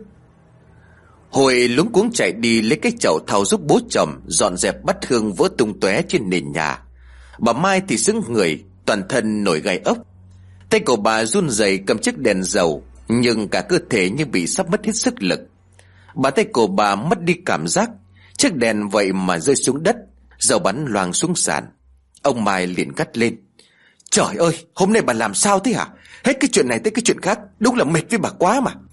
Huê luống cuống chạy đi lấy cái chậu thau giúp bố chồng dọn dẹp bát hương vỡ tung tóe trên nền nhà. Bà Mai thì sững người, toàn thân nổi gai ốc. Tay của bà run rẩy cầm chiếc đèn dầu, nhưng cả cơ thể như bị sắp mất hết sức lực. Bàn tay của bà mất đi cảm giác. Chiếc đèn vậy mà rơi xuống đất, dầu bắn loang xuống sàn. Ông Mai liền gắt lên: "Trời ơi, hôm nay bà làm sao thế hả? Hết cái chuyện này tới cái chuyện khác, đúng là mệt với bà quá mà."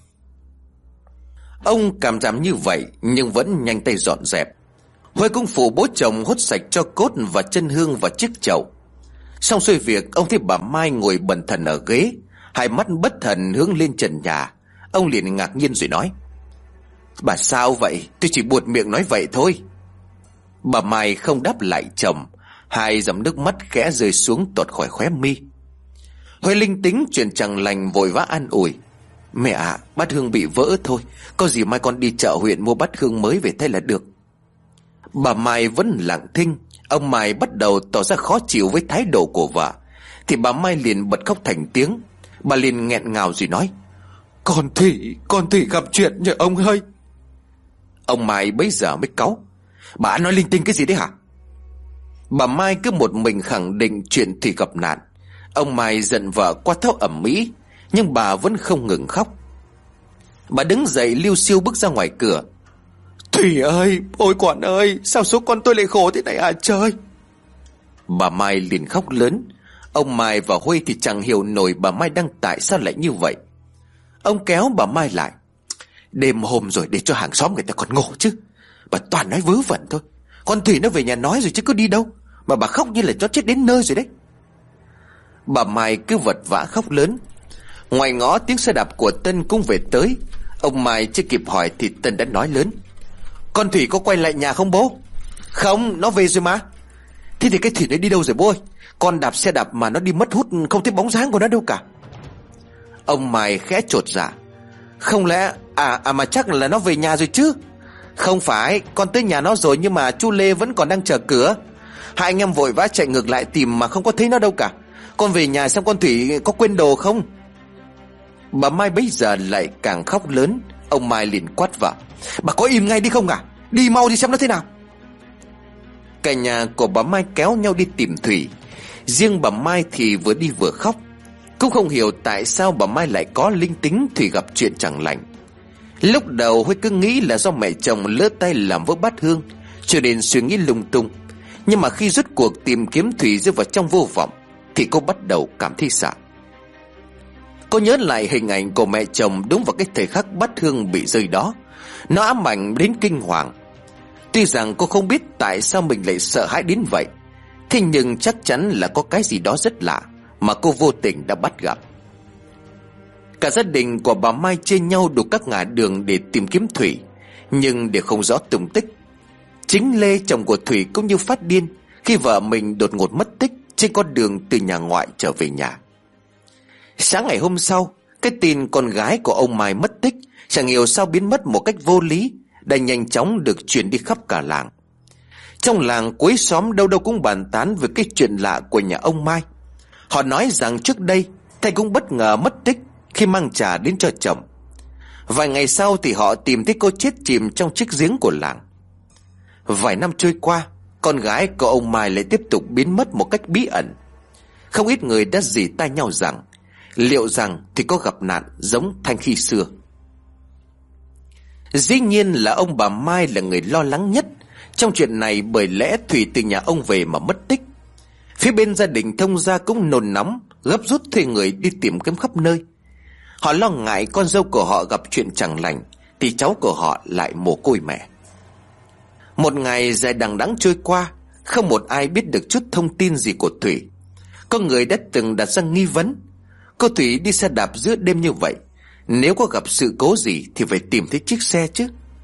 Ông cảm giảm như vậy nhưng vẫn nhanh tay dọn dẹp. Huê cũng phụ bố chồng hốt sạch tro cốt và chân hương vào chiếc chậu. Xong xuôi việc, ông thấy bà Mai ngồi bần thần ở ghế, hai mắt bất thần hướng lên trần nhà. Ông liền ngạc nhiên rồi nói: "Bà sao vậy? Tôi chỉ buột miệng nói vậy thôi." Bà Mai không đáp lại chồng. Hai dòng nước mắt khẽ rơi xuống tuột khỏi khóe mi. Huê linh tính chuyện chẳng lành vội vã an ủi: "Mẹ ạ, bát hương bị vỡ thôi, có gì mai con đi chợ huyện mua bát hương mới về thay là được." Bà Mai vẫn lặng thinh. Ông Mai bắt đầu tỏ ra khó chịu với thái độ của vợ, thì bà Mai liền bật khóc thành tiếng. Bà liền nghẹn ngào rồi nói: Con Thủy gặp chuyện nhờ ông ơi." Ông Mai bấy giờ mới cáu: "Bà nói linh tinh cái gì đấy hả?" Bà Mai cứ một mình khẳng định chuyện Thủy gặp nạn. Ông Mai giận vợ qua tháo ầm ĩ, nhưng bà vẫn không ngừng khóc. Bà đứng dậy liêu xiêu bước ra ngoài cửa: "Thủy ơi, ôi quản ơi, sao số con tôi lại khổ thế này à trời." Bà Mai liền khóc lớn. Ông Mai và Huy thì chẳng hiểu nổi bà Mai đang tại sao lại như vậy. Ông kéo bà Mai lại: "Đêm hôm rồi để cho hàng xóm người ta còn ngủ chứ. Bà toàn nói vớ vẩn thôi. Con Thủy nó về nhà nói rồi chứ có đi đâu, mà bà khóc như là chó chết đến nơi rồi đấy." Bà Mai cứ vật vã khóc lớn. Ngoài ngõ tiếng xe đạp của Tân cũng về tới. Ông Mai chưa kịp hỏi thì Tân đã nói lớn: "Con Thủy có quay lại nhà không bố?" "Không, nó về rồi mà." "Thế thì cái Thủy nó đi đâu rồi bố ơi? Con đạp xe đạp mà nó đi mất hút, không thấy bóng dáng của nó đâu cả." Ông Mai khẽ chột dạ: "Không lẽ mà chắc là nó về nhà rồi chứ?" "Không phải, con tới nhà nó rồi nhưng mà chú Lê vẫn còn đang chờ cửa. Hai anh em vội vã chạy ngược lại tìm mà không có thấy nó đâu cả. Con về nhà xem con Thủy có quên đồ không." Bà Mai bấy giờ lại càng khóc lớn. Ông Mai liền quát vào: "Bà có im ngay đi không à? Đi mau đi xem nó thế nào. Cả nhà của bà Mai kéo nhau đi tìm Thủy. Riêng bà Mai thì vừa đi vừa khóc. Cũng không hiểu tại sao bà Mai lại có linh tính Thủy gặp chuyện chẳng lành. Lúc đầu Huệ cứ nghĩ là do mẹ chồng lỡ tay làm vỡ bát hương, cho nên suy nghĩ lung tung. Nhưng mà khi rốt cuộc tìm kiếm Thủy rơi vào trong vô vọng thì cô bắt đầu cảm thấy sợ. Cô nhớ lại hình ảnh của mẹ chồng đúng vào cái thời khắc bát hương bị rơi đó. Nó ám ảnh đến kinh hoàng. Tuy rằng cô không biết tại sao mình lại sợ hãi đến vậy, thế nhưng chắc chắn là có cái gì đó rất lạ mà cô vô tình đã bắt gặp. Cả gia đình của bà Mai chia nhau đủ các ngả đường để tìm kiếm Thủy, nhưng đều không rõ tung tích. Chính Lê, chồng của Thủy, cũng như phát điên khi vợ mình đột ngột mất tích trên con đường từ nhà ngoại trở về nhà. Sáng ngày hôm sau, cái tin con gái của ông Mai mất tích chẳng hiểu sao biến mất một cách vô lý đã nhanh chóng được truyền đi khắp cả làng. Trong làng, cuối xóm đâu đâu cũng bàn tán về cái chuyện lạ của nhà ông Mai. Họ nói rằng trước đây thầy cũng bất ngờ mất tích khi mang trà đến cho chồng. Vài ngày sau thì họ tìm thấy cô chết chìm trong chiếc giếng của làng. Vài năm trôi qua, con gái của ông Mai lại tiếp tục biến mất một cách bí ẩn. Không ít người đã rỉ tai nhau rằng liệu rằng thì có gặp nạn giống Thanh khi xưa. Dĩ nhiên là ông bà Mai là người lo lắng nhất trong chuyện này, bởi lẽ Thủy từ nhà ông về mà mất tích. Phía bên gia đình Thông gia cũng nôn nóng gấp rút thuê người đi tìm kiếm khắp nơi. Họ lo ngại con dâu của họ gặp chuyện chẳng lành thì cháu của họ lại mồ côi mẹ. Một ngày dài đằng đẵng trôi qua, không một ai biết được chút thông tin gì của Thủy. Có người đã từng đặt ra nghi vấn: cô Thủy đi xe đạp giữa đêm như vậy, nếu có gặp sự cố gì thì phải tìm thấy chiếc xe chứ.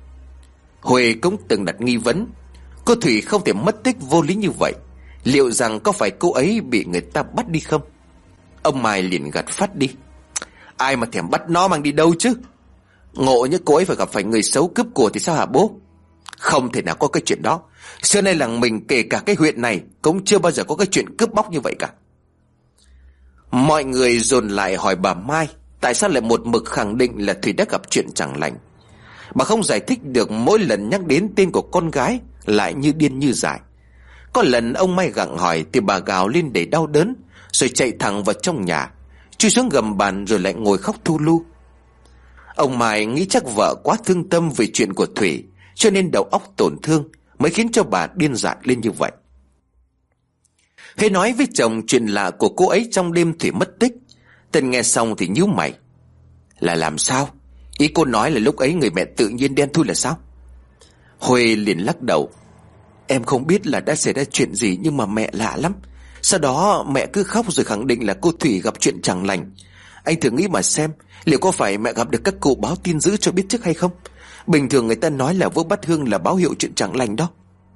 Huệ cũng từng đặt nghi vấn: cô Thủy không thể mất tích vô lý như vậy, liệu rằng có phải cô ấy bị người ta bắt đi không? Ông Mai liền gạt phát đi: ai mà thèm bắt nó mang đi đâu chứ. Ngộ như cô ấy phải gặp phải người xấu cướp của thì sao hả bố? Không thể nào có cái chuyện đó. Xưa nay làng mình, kể cả cái huyện này, cũng chưa bao giờ có cái chuyện cướp bóc như vậy cả. Mọi người dồn lại hỏi bà Mai tại sao lại một mực khẳng định là Thủy đã gặp chuyện chẳng lành. Bà không giải thích được, mỗi lần nhắc đến tên của con gái lại như điên như dại. Có lần ông Mai gặng hỏi thì bà gào lên để đau đớn, rồi chạy thẳng vào trong nhà, chui xuống gầm bàn rồi lại ngồi khóc thu lu. Ông Mai nghĩ chắc vợ quá thương tâm vì chuyện của Thủy, cho nên đầu óc tổn thương mới khiến cho bà điên dại lên như vậy. Khi nói với chồng chuyện lạ của cô ấy trong đêm Thủy mất tích, Tân nghe xong thì nhíu mày: là làm sao? Ý cô nói là lúc ấy người mẹ tự nhiên đen thui là sao? Huệ liền lắc đầu: em không biết là đã xảy ra chuyện gì, nhưng mà mẹ lạ lắm. Sau đó mẹ cứ khóc rồi khẳng định là cô Thủy gặp chuyện chẳng lành. Anh thử nghĩ mà xem, liệu có phải mẹ gặp được các cụ báo tin dữ cho biết trước hay không? Bình thường người ta nói là vỡ bát hương là báo hiệu chuyện chẳng lành đó.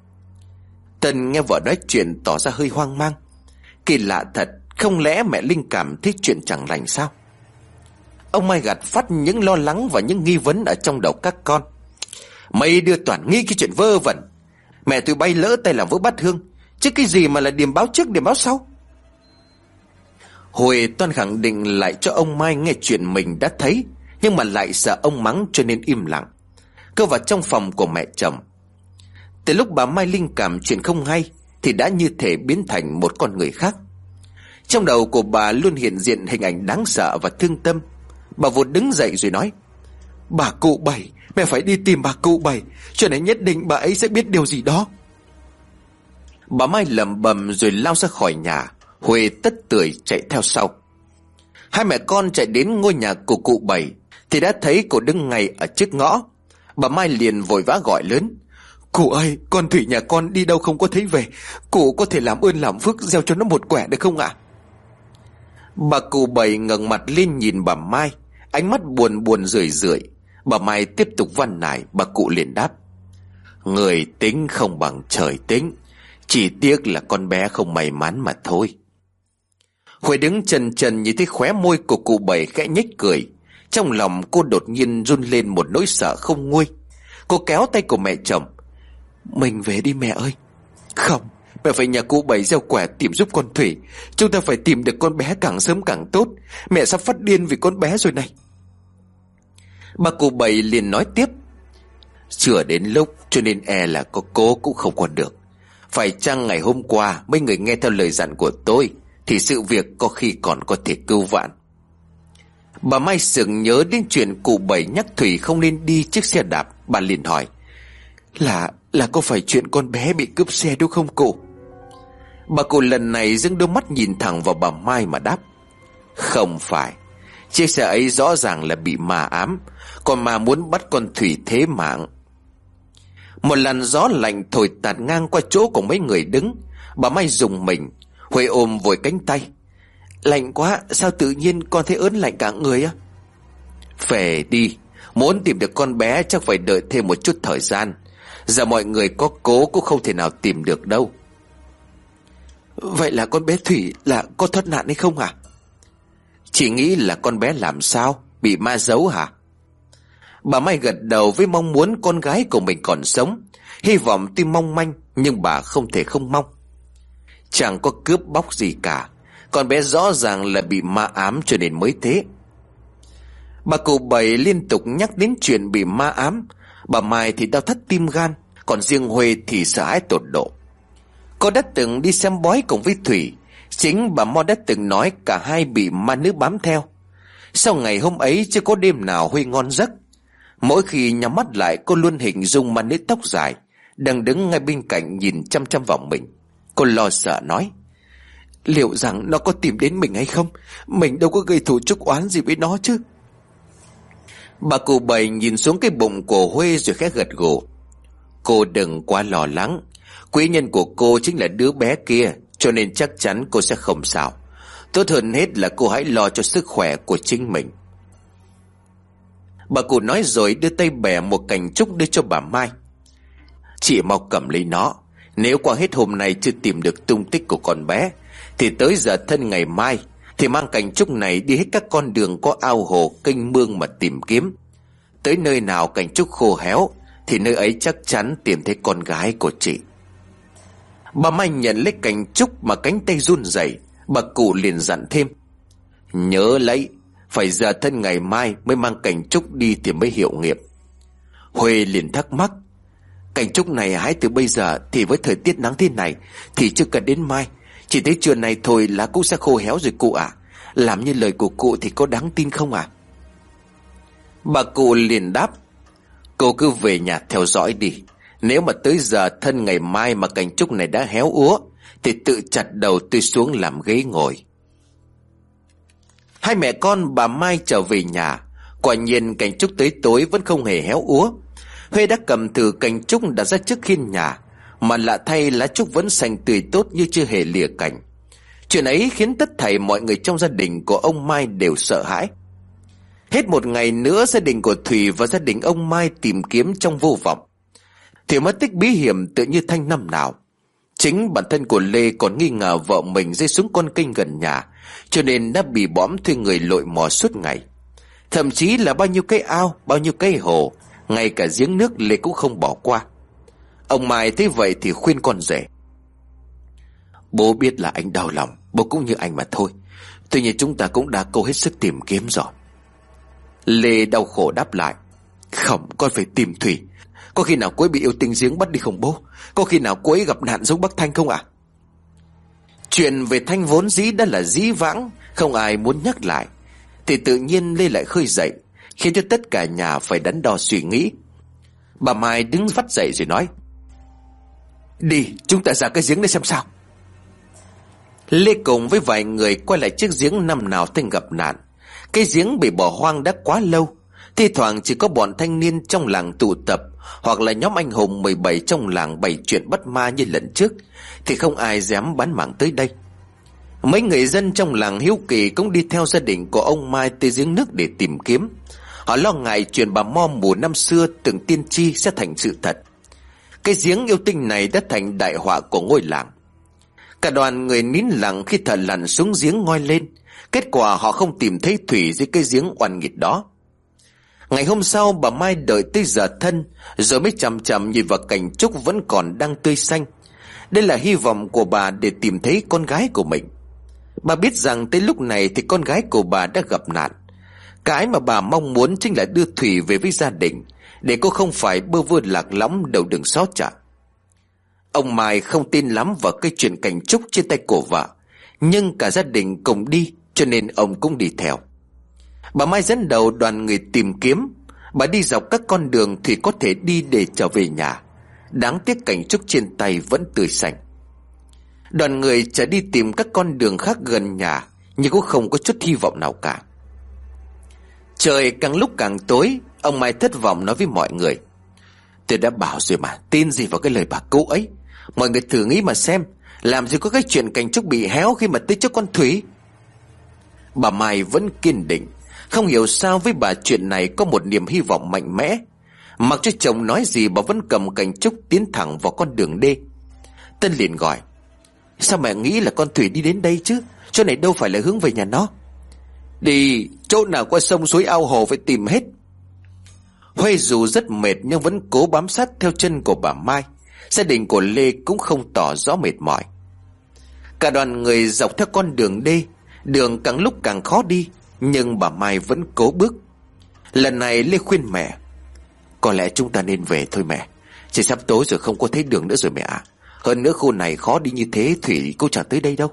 Tân nghe vợ nói chuyện tỏ ra hơi hoang mang. Kỳ lạ thật, không lẽ mẹ linh cảm thấy chuyện chẳng lành sao? Ông Mai gạt phát những lo lắng và những nghi vấn ở trong đầu các con. Mày đưa toàn nghi cái chuyện vơ vẩn. Mẹ tụi bay lỡ tay làm vỡ bát hương, chứ cái gì mà là điểm báo trước điểm báo sau. Huệ toan khẳng định lại cho ông Mai nghe chuyện mình đã thấy, nhưng mà lại sợ ông mắng cho nên im lặng. Cô vào trong phòng của mẹ chồng. Từ lúc bà Mai linh cảm chuyện không hay thì đã như thể biến thành một con người khác. Trong đầu của bà luôn hiện diện hình ảnh đáng sợ và thương tâm. Bà vụt đứng dậy rồi nói: bà cụ Bảy, mẹ phải đi tìm bà cụ Bảy, cho nên nhất định bà ấy sẽ biết điều gì đó. Bà Mai lẩm bẩm rồi lao ra khỏi nhà. Huệ tất tưởi chạy theo sau. Hai mẹ con chạy đến ngôi nhà của cụ Bảy thì đã thấy cô đứng ngay ở trước ngõ. Bà Mai liền vội vã gọi lớn: cụ ơi, con Thủy nhà con đi đâu không có thấy về. Cụ có thể làm ơn làm phước gieo cho nó một quẻ được không ạ? Bà cụ Bảy ngẩng mặt lên nhìn bà Mai, ánh mắt buồn buồn rười rượi. Bà Mai tiếp tục van nài. Bà cụ liền đáp: người tính không bằng trời tính, chỉ tiếc là con bé không may mắn mà thôi. Huệ đứng chần chần nhìn thấy khóe môi của cụ Bảy khẽ nhếch cười. Trong lòng cô đột nhiên run lên một nỗi sợ không nguôi. Cô kéo tay của mẹ chồng: mình về đi mẹ ơi. Không, mẹ phải nhờ cụ Bảy gieo quẻ tìm giúp con Thủy. Chúng ta phải tìm được con bé càng sớm càng tốt. Mẹ sắp phát điên vì con bé rồi này. Bà cụ Bảy liền nói tiếp: Chưa đến lúc, cho nên e là có cố cũng không còn được. Phải chăng ngày hôm qua mấy người nghe theo lời dặn của tôi thì sự việc có khi còn có thể cứu vãn. Bà Mai sực nhớ đến chuyện cụ Bảy nhắc Thủy không nên đi chiếc xe đạp. Bà liền hỏi: Là có phải chuyện con bé bị cướp xe đúng không cụ? Bà cụ lần này dâng đôi mắt nhìn thẳng vào bà Mai mà đáp: Không phải. Chiếc xe ấy rõ ràng là bị ma ám, còn ma muốn bắt con Thủy thế mạng. Một làn gió lạnh thổi tạt ngang qua chỗ của mấy người đứng. Bà Mai rùng mình. Huệ ôm vội cánh tay: Lạnh quá, sao tự nhiên con thấy ớn lạnh cả người á? Về đi, muốn tìm được con bé chắc phải đợi thêm một chút thời gian. Giờ mọi người có cố cũng không thể nào tìm được đâu. Vậy là con bé Thủy là có thoát nạn hay không hả? Chị nghĩ là con bé làm sao? Bị ma giấu hả? Bà Mai gật đầu với mong muốn con gái của mình còn sống. Hy vọng tuy mong manh, nhưng bà không thể không mong. Chẳng có cướp bóc gì cả. Con bé rõ ràng là bị ma ám cho nên mới thế. Bà cụ Bảy liên tục nhắc đến chuyện bị ma ám. Bà Mai thì đau thắt tim gan, còn riêng Huê thì sợ hãi tột độ. Cô đã từng đi xem bói cùng với Thủy. Chính bà Mo đã từng nói cả hai bị ma nữ bám theo. Sau ngày hôm ấy chưa có đêm nào Huê ngon giấc. Mỗi khi nhắm mắt lại, cô luôn hình dung ma nữ tóc dài đang đứng ngay bên cạnh nhìn chăm chăm vào mình. Cô lo sợ nói: Liệu rằng nó có tìm đến mình hay không? Mình đâu có gây thù chuốc oán gì với nó chứ. Bà cụ Bảy nhìn xuống cái bụng của Huê rồi khẽ gật gù: Cô đừng quá lo lắng. Quý nhân của cô chính là đứa bé kia, cho nên chắc chắn cô sẽ không sao. Tốt hơn hết là cô hãy lo cho sức khỏe của chính mình. Bà cụ nói rồi đưa tay bẻ một cành trúc đưa cho bà Mai: Chị mau cầm lấy nó. Nếu qua hết hôm nay chưa tìm được tung tích của con bé thì tới giờ thân ngày mai thì mang cành trúc này đi hết các con đường có ao hồ kênh mương mà tìm kiếm. Tới nơi nào cành trúc khô héo thì nơi ấy chắc chắn tìm thấy con gái của chị. Bà Mai nhận lấy cành trúc mà cánh tay run rẩy. Bà cụ liền dặn thêm: Nhớ lấy, phải giờ thân ngày mai mới mang cành trúc đi thì mới hiệu nghiệm. Huê liền thắc mắc: Cành trúc này hái từ bây giờ thì với thời tiết nắng thế này thì chưa cần đến mai. Chỉ tới trưa này thôi lá cũng sẽ khô héo rồi cụ ạ. Làm như lời của cụ thì có đáng tin không ạ? Bà cụ liền đáp: Cô cứ về nhà theo dõi đi. Nếu mà tới giờ thân ngày mai mà cành trúc này đã héo úa thì tự chặt đầu tôi xuống làm ghế ngồi. Hai mẹ con bà Mai trở về nhà. Quả nhiên cành trúc tới tối vẫn không hề héo úa. Huê đã cầm thử cành trúc đặt ra trước hiên nhà, mà lạ thay lá trúc vẫn xanh tươi tốt như chưa hề lìa cành. Chuyện ấy khiến tất thảy mọi người trong gia đình của ông Mai đều sợ hãi. Hết một ngày nữa, gia đình của Thủy và gia đình ông Mai tìm kiếm trong vô vọng. Thủy mất tích bí hiểm tự như thanh năm nào. Chính bản thân của Lê còn nghi ngờ vợ mình rơi xuống con kênh gần nhà, cho nên đã bị bõm thuê người lội mò suốt ngày. Thậm chí là bao nhiêu cái ao, bao nhiêu cái hồ, ngay cả giếng nước Lê cũng không bỏ qua. Ông Mai thấy vậy thì khuyên con rể: Bố biết là anh đau lòng, bố cũng như anh mà thôi. Tuy nhiên chúng ta cũng đã cố hết sức tìm kiếm rồi. Lê đau khổ đáp lại: Không, con phải tìm Thủy. Có khi nào cô ấy bị yêu tinh giếng bắt đi không bố? Có khi nào cô ấy gặp nạn giống bác Thanh không ạ? Chuyện về Thanh vốn dĩ đã là dĩ vãng, không ai muốn nhắc lại, thì tự nhiên Lê lại khơi dậy, khiến cho tất cả nhà phải đắn đo suy nghĩ. Bà Mai đứng vắt dậy rồi nói: Đi, chúng ta ra cái giếng để xem sao. Lê cùng với vài người quay lại chiếc giếng năm nào Thanh gặp nạn. Cái giếng bị bỏ hoang đã quá lâu. Thi thoảng chỉ có bọn thanh niên trong làng tụ tập, hoặc là nhóm anh hùng 17 trong làng bày chuyện bắt ma như lần trước, thì không ai dám bán mảng tới đây. Mấy người dân trong làng hiếu kỳ cũng đi theo gia đình của ông Mai tới giếng nước để tìm kiếm. Họ lo ngại chuyện bà Mo mùa năm xưa từng tiên tri sẽ thành sự thật. Cái giếng yêu tinh này đã thành đại họa của ngôi làng. Cả đoàn người nín lặng khi thợ lặn xuống giếng ngoi lên. Kết quả họ không tìm thấy Thủy dưới cái giếng oan nghiệt đó. Ngày hôm sau, bà Mai đợi tới giờ thân rồi mới chằm chằm nhìn vào cành trúc vẫn còn đang tươi xanh. Đây là hy vọng của bà để tìm thấy con gái của mình. Bà biết rằng tới lúc này thì con gái của bà đã gặp nạn. Cái mà bà mong muốn chính là đưa Thủy về với gia đình, để cô không phải bơ vơ lạc lõng đầu đường xó chợ. Ông Mai không tin lắm vào cái chuyện cảnh trúc trên tay của vợ, nhưng cả gia đình cùng đi cho nên ông cũng đi theo. Bà Mai dẫn đầu đoàn người tìm kiếm. Bà đi dọc các con đường Thủy có thể đi để trở về nhà. Đáng tiếc cảnh trúc trên tay vẫn tươi xanh. Đoàn người trở đi tìm các con đường khác gần nhà, nhưng cũng không có chút hy vọng nào cả. Trời càng lúc càng tối. Ông Mai thất vọng nói với mọi người: tôi đã bảo rồi mà, tin gì vào cái lời bà cụ ấy. Mọi người thử nghĩ mà xem, làm gì có cái chuyện cảnh trúc bị héo khi mà tới cho con Thủy. Bà Mai vẫn kiên định. Không hiểu sao với bà chuyện này có một niềm hy vọng mạnh mẽ. Mặc cho chồng nói gì, bà vẫn cầm cảnh trúc tiến thẳng vào con đường đê. Tân liền gọi: sao mẹ nghĩ là con Thủy đi đến đây chứ? Chỗ này đâu phải là hướng về nhà nó. Đi chỗ nào qua sông suối ao hồ phải tìm hết. Huê dù rất mệt nhưng vẫn cố bám sát theo chân của bà Mai. Gia đình của Lê cũng không tỏ rõ mệt mỏi. Cả đoàn người dọc theo con đường đê. Đường càng lúc càng khó đi, nhưng bà Mai vẫn cố bước. Lần này Lê khuyên mẹ: có lẽ chúng ta nên về thôi mẹ. Chỉ sắp tối rồi, không có thấy đường nữa rồi mẹ ạ. Hơn nữa khu này khó đi như thế, Thủy cô chẳng tới đây đâu.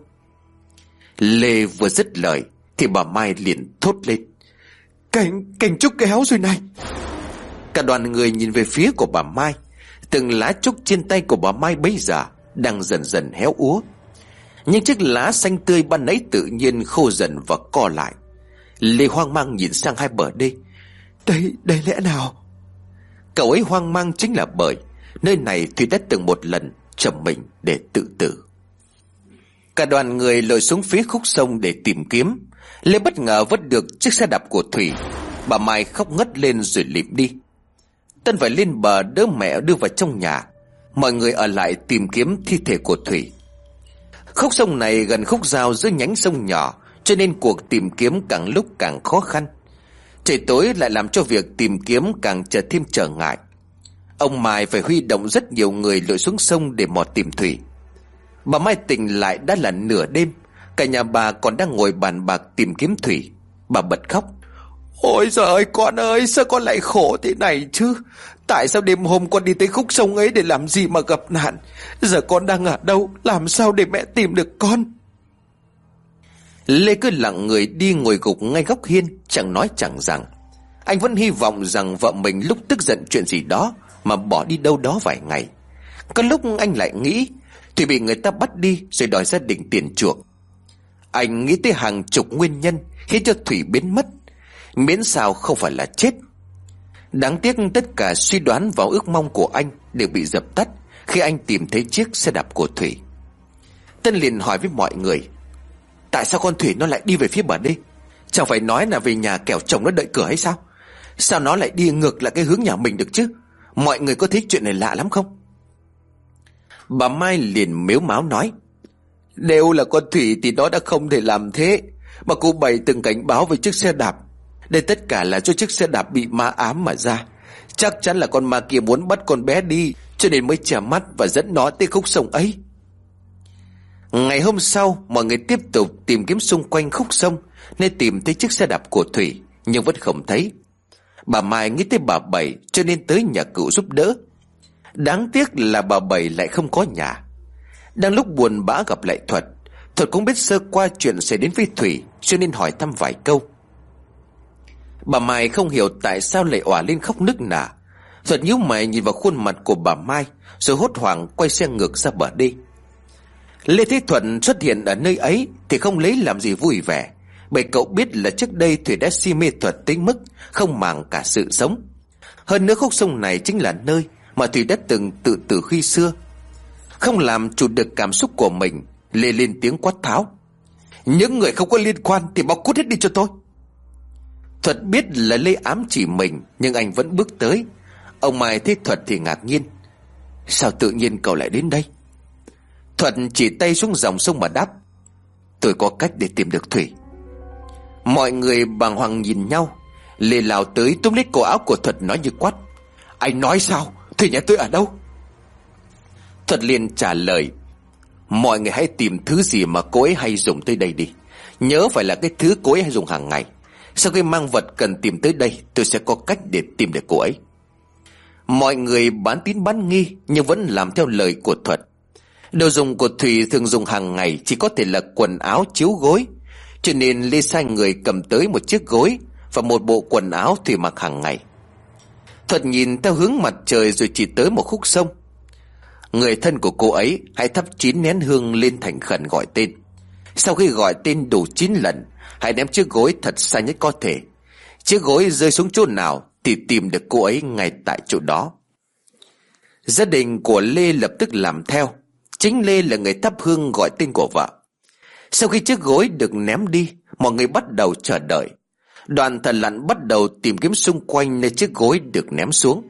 Lê vừa dứt lời thì bà Mai liền thốt lên: Cảnh trúc kéo rồi này. Cả đoàn người nhìn về phía của bà Mai. Từng lá trúc trên tay của bà Mai bấy giờ đang dần dần héo úa. Những chiếc lá xanh tươi ban nãy tự nhiên khô dần và co lại. Lê hoang mang nhìn sang hai bờ đê. Đây lẽ nào? Cậu ấy hoang mang chính là bởi nơi này Thủy đã từng một lần chầm mình để tự tử. Cả đoàn người lội xuống phía khúc sông để tìm kiếm. Lê bất ngờ vớt được chiếc xe đạp của Thủy. Bà Mai khóc ngất lên rồi lịm đi. Tân phải lên bờ đỡ mẹ đưa vào trong nhà. Mọi người ở lại tìm kiếm thi thể của Thủy. Khúc sông này gần khúc giao giữa nhánh sông nhỏ, cho nên cuộc tìm kiếm càng lúc càng khó khăn. Trời tối lại làm cho việc tìm kiếm càng trở thêm trở ngại. Ông Mai phải huy động rất nhiều người lội xuống sông để mò tìm Thủy. Bà Mai tỉnh lại đã là nửa đêm. Cả nhà bà còn đang ngồi bàn bạc tìm kiếm Thủy. Bà bật khóc: ôi giời ơi con ơi, sao con lại khổ thế này chứ? Tại sao đêm hôm con đi tới khúc sông ấy để làm gì mà gặp nạn? Giờ con đang ở đâu? Làm sao để mẹ tìm được con? Lê cứ lặng người đi ngồi gục ngay góc hiên, chẳng nói chẳng rằng. Anh vẫn hy vọng rằng vợ mình lúc tức giận chuyện gì đó mà bỏ đi đâu đó vài ngày. Có lúc anh lại nghĩ Thủy bị người ta bắt đi rồi đòi gia đình tiền chuộc. Anh nghĩ tới hàng chục nguyên nhân khiến cho Thủy biến mất, miễn sao không phải là chết. Đáng tiếc tất cả suy đoán và ước mong của anh đều bị dập tắt khi anh tìm thấy chiếc xe đạp của Thủy. Tân liền hỏi với mọi người: tại sao con Thủy nó lại đi về phía bờ đê? Chẳng phải nói là về nhà kẻo chồng nó đợi cửa hay sao? Sao nó lại đi ngược lại cái hướng nhà mình được chứ? Mọi người có thấy chuyện này lạ lắm không? Bà Mai liền mếu máo nói: nếu là con Thủy thì nó đã không thể làm thế. Mà cô Bảy từng cảnh báo về chiếc xe đạp. Đây tất cả là do chiếc xe đạp bị ma ám mà ra. Chắc chắn là con ma kia muốn bắt con bé đi, cho nên mới che mắt và dẫn nó tới khúc sông ấy. Ngày hôm sau, mọi người tiếp tục tìm kiếm xung quanh khúc sông, nên tìm thấy chiếc xe đạp của Thủy, nhưng vẫn không thấy. Bà Mai nghĩ tới bà Bảy cho nên tới nhà cựu giúp đỡ. Đáng tiếc là bà Bảy lại không có nhà. Đang lúc buồn bã gặp lại Thuật cũng biết sơ qua chuyện xảy đến với Thủy, cho nên hỏi thăm vài câu. Bà Mai không hiểu tại sao lại òa lên khóc nức nở. Thuật nhíu mày nhìn vào khuôn mặt của bà Mai, rồi hốt hoảng quay xe ngược ra bờ đi. Lê Thế Thuận xuất hiện ở nơi ấy thì không lấy làm gì vui vẻ, bởi cậu biết là trước đây Thủy đã si mê Thuật tới mức không màng cả sự sống. Hơn nữa khúc sông này chính là nơi mà Thủy đã từng tự tử khi xưa. Không làm chủ được cảm xúc của mình, Lê lên tiếng quát tháo: những người không có liên quan thì mau cút hết đi cho tôi. Thuật biết là Lê ám chỉ mình, nhưng anh vẫn bước tới. Ông Mai thấy Thuật thì ngạc nhiên: sao tự nhiên cậu lại đến đây? Thuật chỉ tay xuống dòng sông mà đáp: tôi có cách để tìm được Thủy. Mọi người bàng hoàng nhìn nhau. Lê lao tới túm lấy cổ áo của Thuật nói như quát: anh nói sao? Thủy nhà tôi ở đâu? Thuật liền trả lời: mọi người hãy tìm thứ gì mà cô ấy hay dùng tới đây đi. Nhớ phải là cái thứ cô ấy hay dùng hàng ngày. Sau khi mang vật cần tìm tới đây, tôi sẽ có cách để tìm được cô ấy. Mọi người bán tín bán nghi nhưng vẫn làm theo lời của Thuật. Đồ dùng của Thủy thường dùng hàng ngày chỉ có thể là quần áo, chiếu gối, cho nên Lê sai người cầm tới một chiếc gối và một bộ quần áo Thủy mặc hàng ngày. Thuật nhìn theo hướng mặt trời rồi chỉ tới một khúc sông. Người thân của cô ấy hãy thắp 9 nén hương lên thành khẩn gọi tên. Sau khi gọi tên đủ 9 lần, hãy ném chiếc gối thật xa nhất có thể. Chiếc gối rơi xuống chỗ nào thì tìm được cô ấy ngay tại chỗ đó. Gia đình của Lê lập tức làm theo. Chính Lê là người thắp hương gọi tên của vợ. Sau khi chiếc gối được ném đi, mọi người bắt đầu chờ đợi. Đoàn thợ lặn bắt đầu tìm kiếm xung quanh nơi chiếc gối được ném xuống.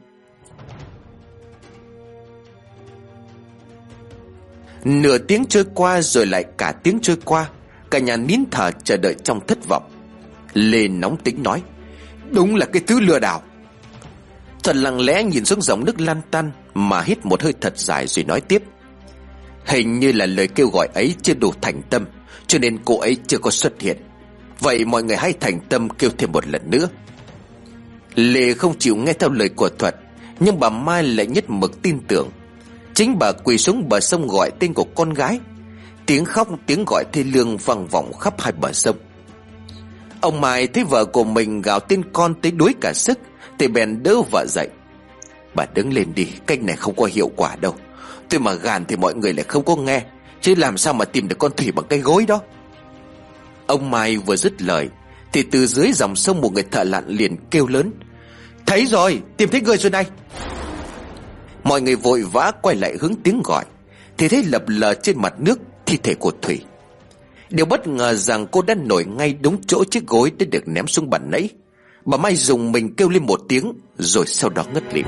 Nửa tiếng trôi qua rồi lại cả tiếng trôi qua. Cả nhà nín thở chờ đợi trong thất vọng. Lê nóng tính nói: "Đúng là cái thứ lừa đảo." Thuật lặng lẽ nhìn xuống dòng nước lan tăn mà hít một hơi thật dài rồi nói tiếp: "Hình như là lời kêu gọi ấy chưa đủ thành tâm, cho nên cô ấy chưa có xuất hiện. Vậy mọi người hãy thành tâm kêu thêm một lần nữa." Lê không chịu nghe theo lời của Thuật, nhưng bà Mai lại nhất mực tin tưởng. Chính bà quỳ xuống bờ sông gọi tên của con gái. Tiếng khóc tiếng gọi thê lương vang vọng khắp hai bờ sông. Ông Mai thấy vợ của mình gào tên con tới đuối cả sức thì bèn đỡ vợ dậy. "Bà đứng lên đi, cách này không có hiệu quả đâu. Tôi mà gàn thì mọi người lại không có nghe, chứ làm sao mà tìm được con Thủy bằng cái gối đó." Ông Mai vừa dứt lời thì từ dưới dòng sông một người thợ lặn liền kêu lớn: "Thấy rồi, tìm thấy người rồi này." Mọi người vội vã quay lại hướng tiếng gọi thì thấy lập lờ trên mặt nước thi thể của Thủy. Điều bất ngờ rằng cô đã nổi ngay đúng chỗ chiếc gối đã được ném xuống bàn nãy. Bà Mai dùng mình kêu lên một tiếng rồi sau đó ngất lịm.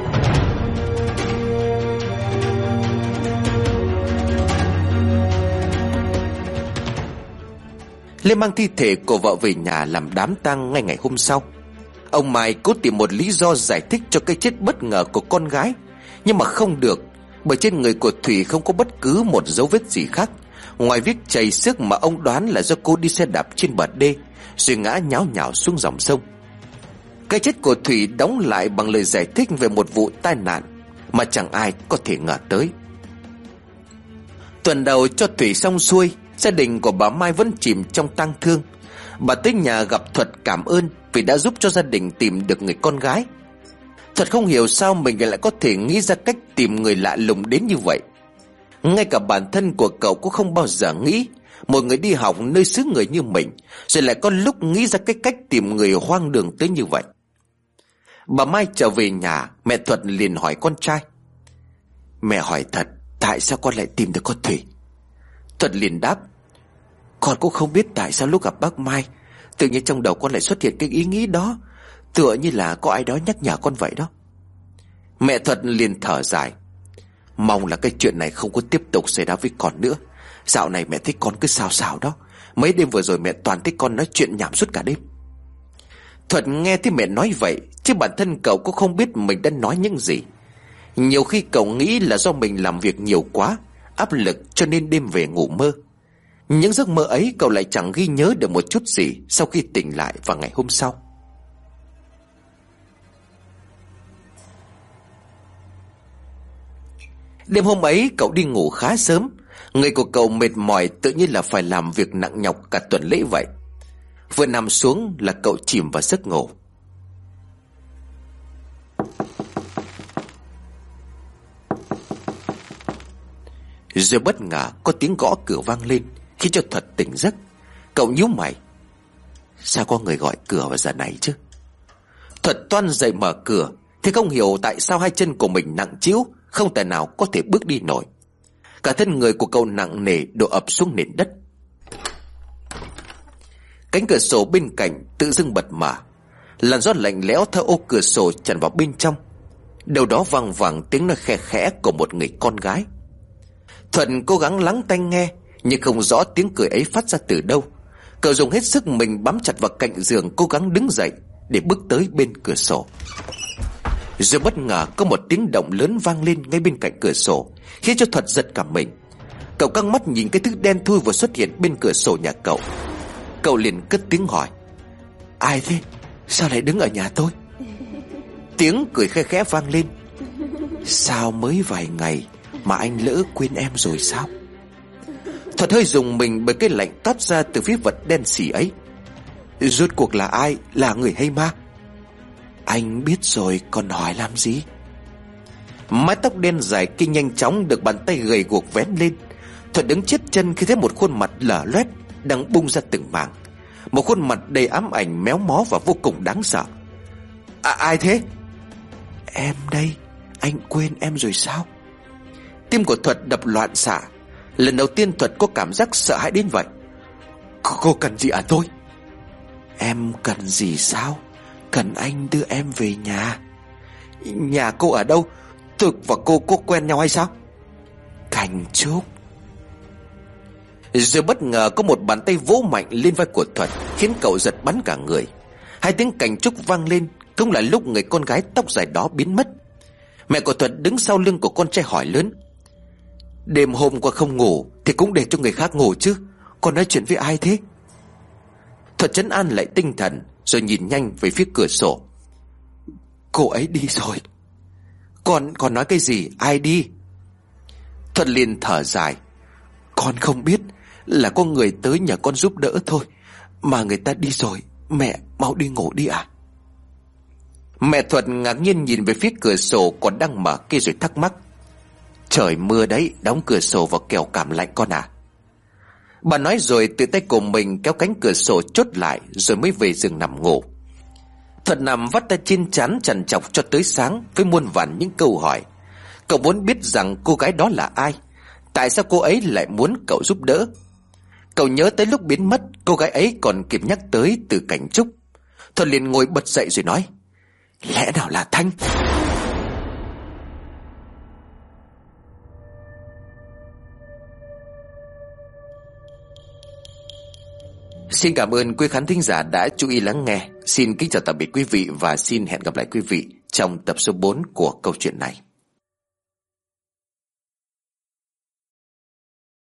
Lê mang thi thể của vợ về nhà làm đám tang ngay ngày hôm sau. Ông Mai cố tìm một lý do giải thích cho cái chết bất ngờ của con gái, nhưng mà không được, bởi trên người của Thủy không có bất cứ một dấu vết gì khác ngoài vết chảy xước mà ông đoán là do cô đi xe đạp trên bờ đê rồi ngã nháo nhào xuống dòng sông. Cái chết của Thủy đóng lại bằng lời giải thích về một vụ tai nạn mà chẳng ai có thể ngờ tới. Tuần đầu cho Thủy xong xuôi, gia đình của bà Mai vẫn chìm trong tang thương. Bà tới nhà gặp Thuật cảm ơn vì đã giúp cho gia đình tìm được người con gái. Thuật không hiểu sao mình lại có thể nghĩ ra cách tìm người lạ lùng đến như vậy. Ngay cả bản thân của cậu cũng không bao giờ nghĩ một người đi học nơi xứ người như mình rồi lại có lúc nghĩ ra cái cách tìm người hoang đường tới như vậy. Bà Mai trở về nhà, mẹ Thuật liền hỏi con trai: "Mẹ hỏi thật, tại sao con lại tìm được con Thủy?" Thuật liền đáp: "Con cũng không biết tại sao lúc gặp bác Mai, tự nhiên trong đầu con lại xuất hiện cái ý nghĩ đó, tựa như là có ai đó nhắc nhở con vậy đó." Mẹ Thuật liền thở dài: "Mong là cái chuyện này không có tiếp tục xảy ra với con nữa. Dạo này mẹ thấy con cứ xào xào đó. Mấy đêm vừa rồi mẹ toàn thấy con nói chuyện nhảm suốt cả đêm." Thuật nghe thấy mẹ nói vậy, chứ bản thân cậu cũng không biết mình đã nói những gì. Nhiều khi cậu nghĩ là do mình làm việc nhiều quá, áp lực cho nên đêm về ngủ mơ. Những giấc mơ ấy cậu lại chẳng ghi nhớ được một chút gì sau khi tỉnh lại vào ngày hôm sau. Đêm hôm ấy cậu đi ngủ khá sớm. Người của cậu mệt mỏi, tự nhiên là phải làm việc nặng nhọc cả tuần lễ vậy. Vừa nằm xuống là cậu chìm vào giấc ngủ. Rồi bất ngờ có tiếng gõ cửa vang lên, khiến cho Thuật tỉnh giấc. Cậu nhíu mày: sao có người gọi cửa vào giờ này chứ? Thuật toan dậy mở cửa thì không hiểu tại sao hai chân của mình nặng trĩu, không tài nào có thể bước đi nổi. Cả thân người của cậu nặng nề đổ ập xuống nền đất. Cánh cửa sổ bên cạnh tự dưng bật mở, làn gió lạnh lẽo theo ô cửa sổ tràn vào bên trong. Đâu đó vang vẳng tiếng nói khe khẽ của một người con gái. Thuận cố gắng lắng tai nghe, nhưng không rõ tiếng cười ấy phát ra từ đâu. Cậu dùng hết sức mình bám chặt vào cạnh giường, cố gắng đứng dậy để bước tới bên cửa sổ. Rồi bất ngờ có một tiếng động lớn vang lên ngay bên cạnh cửa sổ, khiến cho Thuật giật cả mình. Cậu căng mắt nhìn cái thứ đen thui vừa xuất hiện bên cửa sổ nhà cậu. Cậu liền cất tiếng hỏi: Ai thế? Sao lại đứng ở nhà tôi? Tiếng cười khe khẽ vang lên. Sao mới vài ngày mà anh lỡ quên em rồi sao? Thuật hơi rùng mình bởi cái lạnh toát ra từ phía vật đen xỉ ấy. Rốt cuộc là ai? Là người hay ma? Anh biết rồi còn hỏi làm gì? Mái tóc đen dài kia nhanh chóng được bàn tay gầy guộc vén lên. Thuật đứng chết chân khi thấy một khuôn mặt lở loét đang bung ra từng mảng. Một khuôn mặt đầy ám ảnh, méo mó và vô cùng đáng sợ. Ai thế? Em đây. Anh quên em rồi sao? Tim của Thuật đập loạn xạ. Lần đầu tiên Thuật có cảm giác sợ hãi đến vậy. Cô cần gì à tôi? Em cần gì sao? Cần anh đưa em về nhà. Nhà cô ở đâu? Tôi và cô có quen nhau hay sao? Cảnh Trúc. Rồi bất ngờ có một bàn tay vỗ mạnh lên vai của Thuật, khiến cậu giật bắn cả người. Hai tiếng Cảnh Trúc vang lên. Cũng là lúc người con gái tóc dài đó biến mất. Mẹ của Thuật đứng sau lưng của con trai hỏi lớn. Đêm hôm qua không ngủ thì cũng để cho người khác ngủ chứ. Con nói chuyện với ai thế? Thuật trấn an lại tinh thần, rồi nhìn nhanh về phía cửa sổ. Cô ấy đi rồi. Con nói cái gì? Ai đi? Thuật liền thở dài. Con không biết, là có người tới nhà con giúp đỡ thôi, mà người ta đi rồi. Mẹ mau đi ngủ đi ạ. Mẹ Thuật ngạc nhiên nhìn về phía cửa sổ còn đang mở kia rồi thắc mắc. Trời mưa đấy, đóng cửa sổ vào kẻo cảm lạnh con à. Bà nói rồi tự tay của mình kéo cánh cửa sổ chốt lại, rồi mới về giường nằm ngủ. Thuật nằm vắt tay trên trán trằn trọc cho tới sáng với muôn vàn những câu hỏi. Cậu muốn biết rằng cô gái đó là ai, tại sao cô ấy lại muốn cậu giúp đỡ. Cậu nhớ tới lúc biến mất, cô gái ấy còn kịp nhắc tới từ Cảnh Trúc. Thuật liền ngồi bật dậy rồi nói. Lẽ nào là Thanh? Xin cảm ơn quý khán thính giả đã chú ý lắng nghe. Xin kính chào tạm biệt quý vị và xin hẹn gặp lại quý vị trong tập số 4 của câu chuyện này.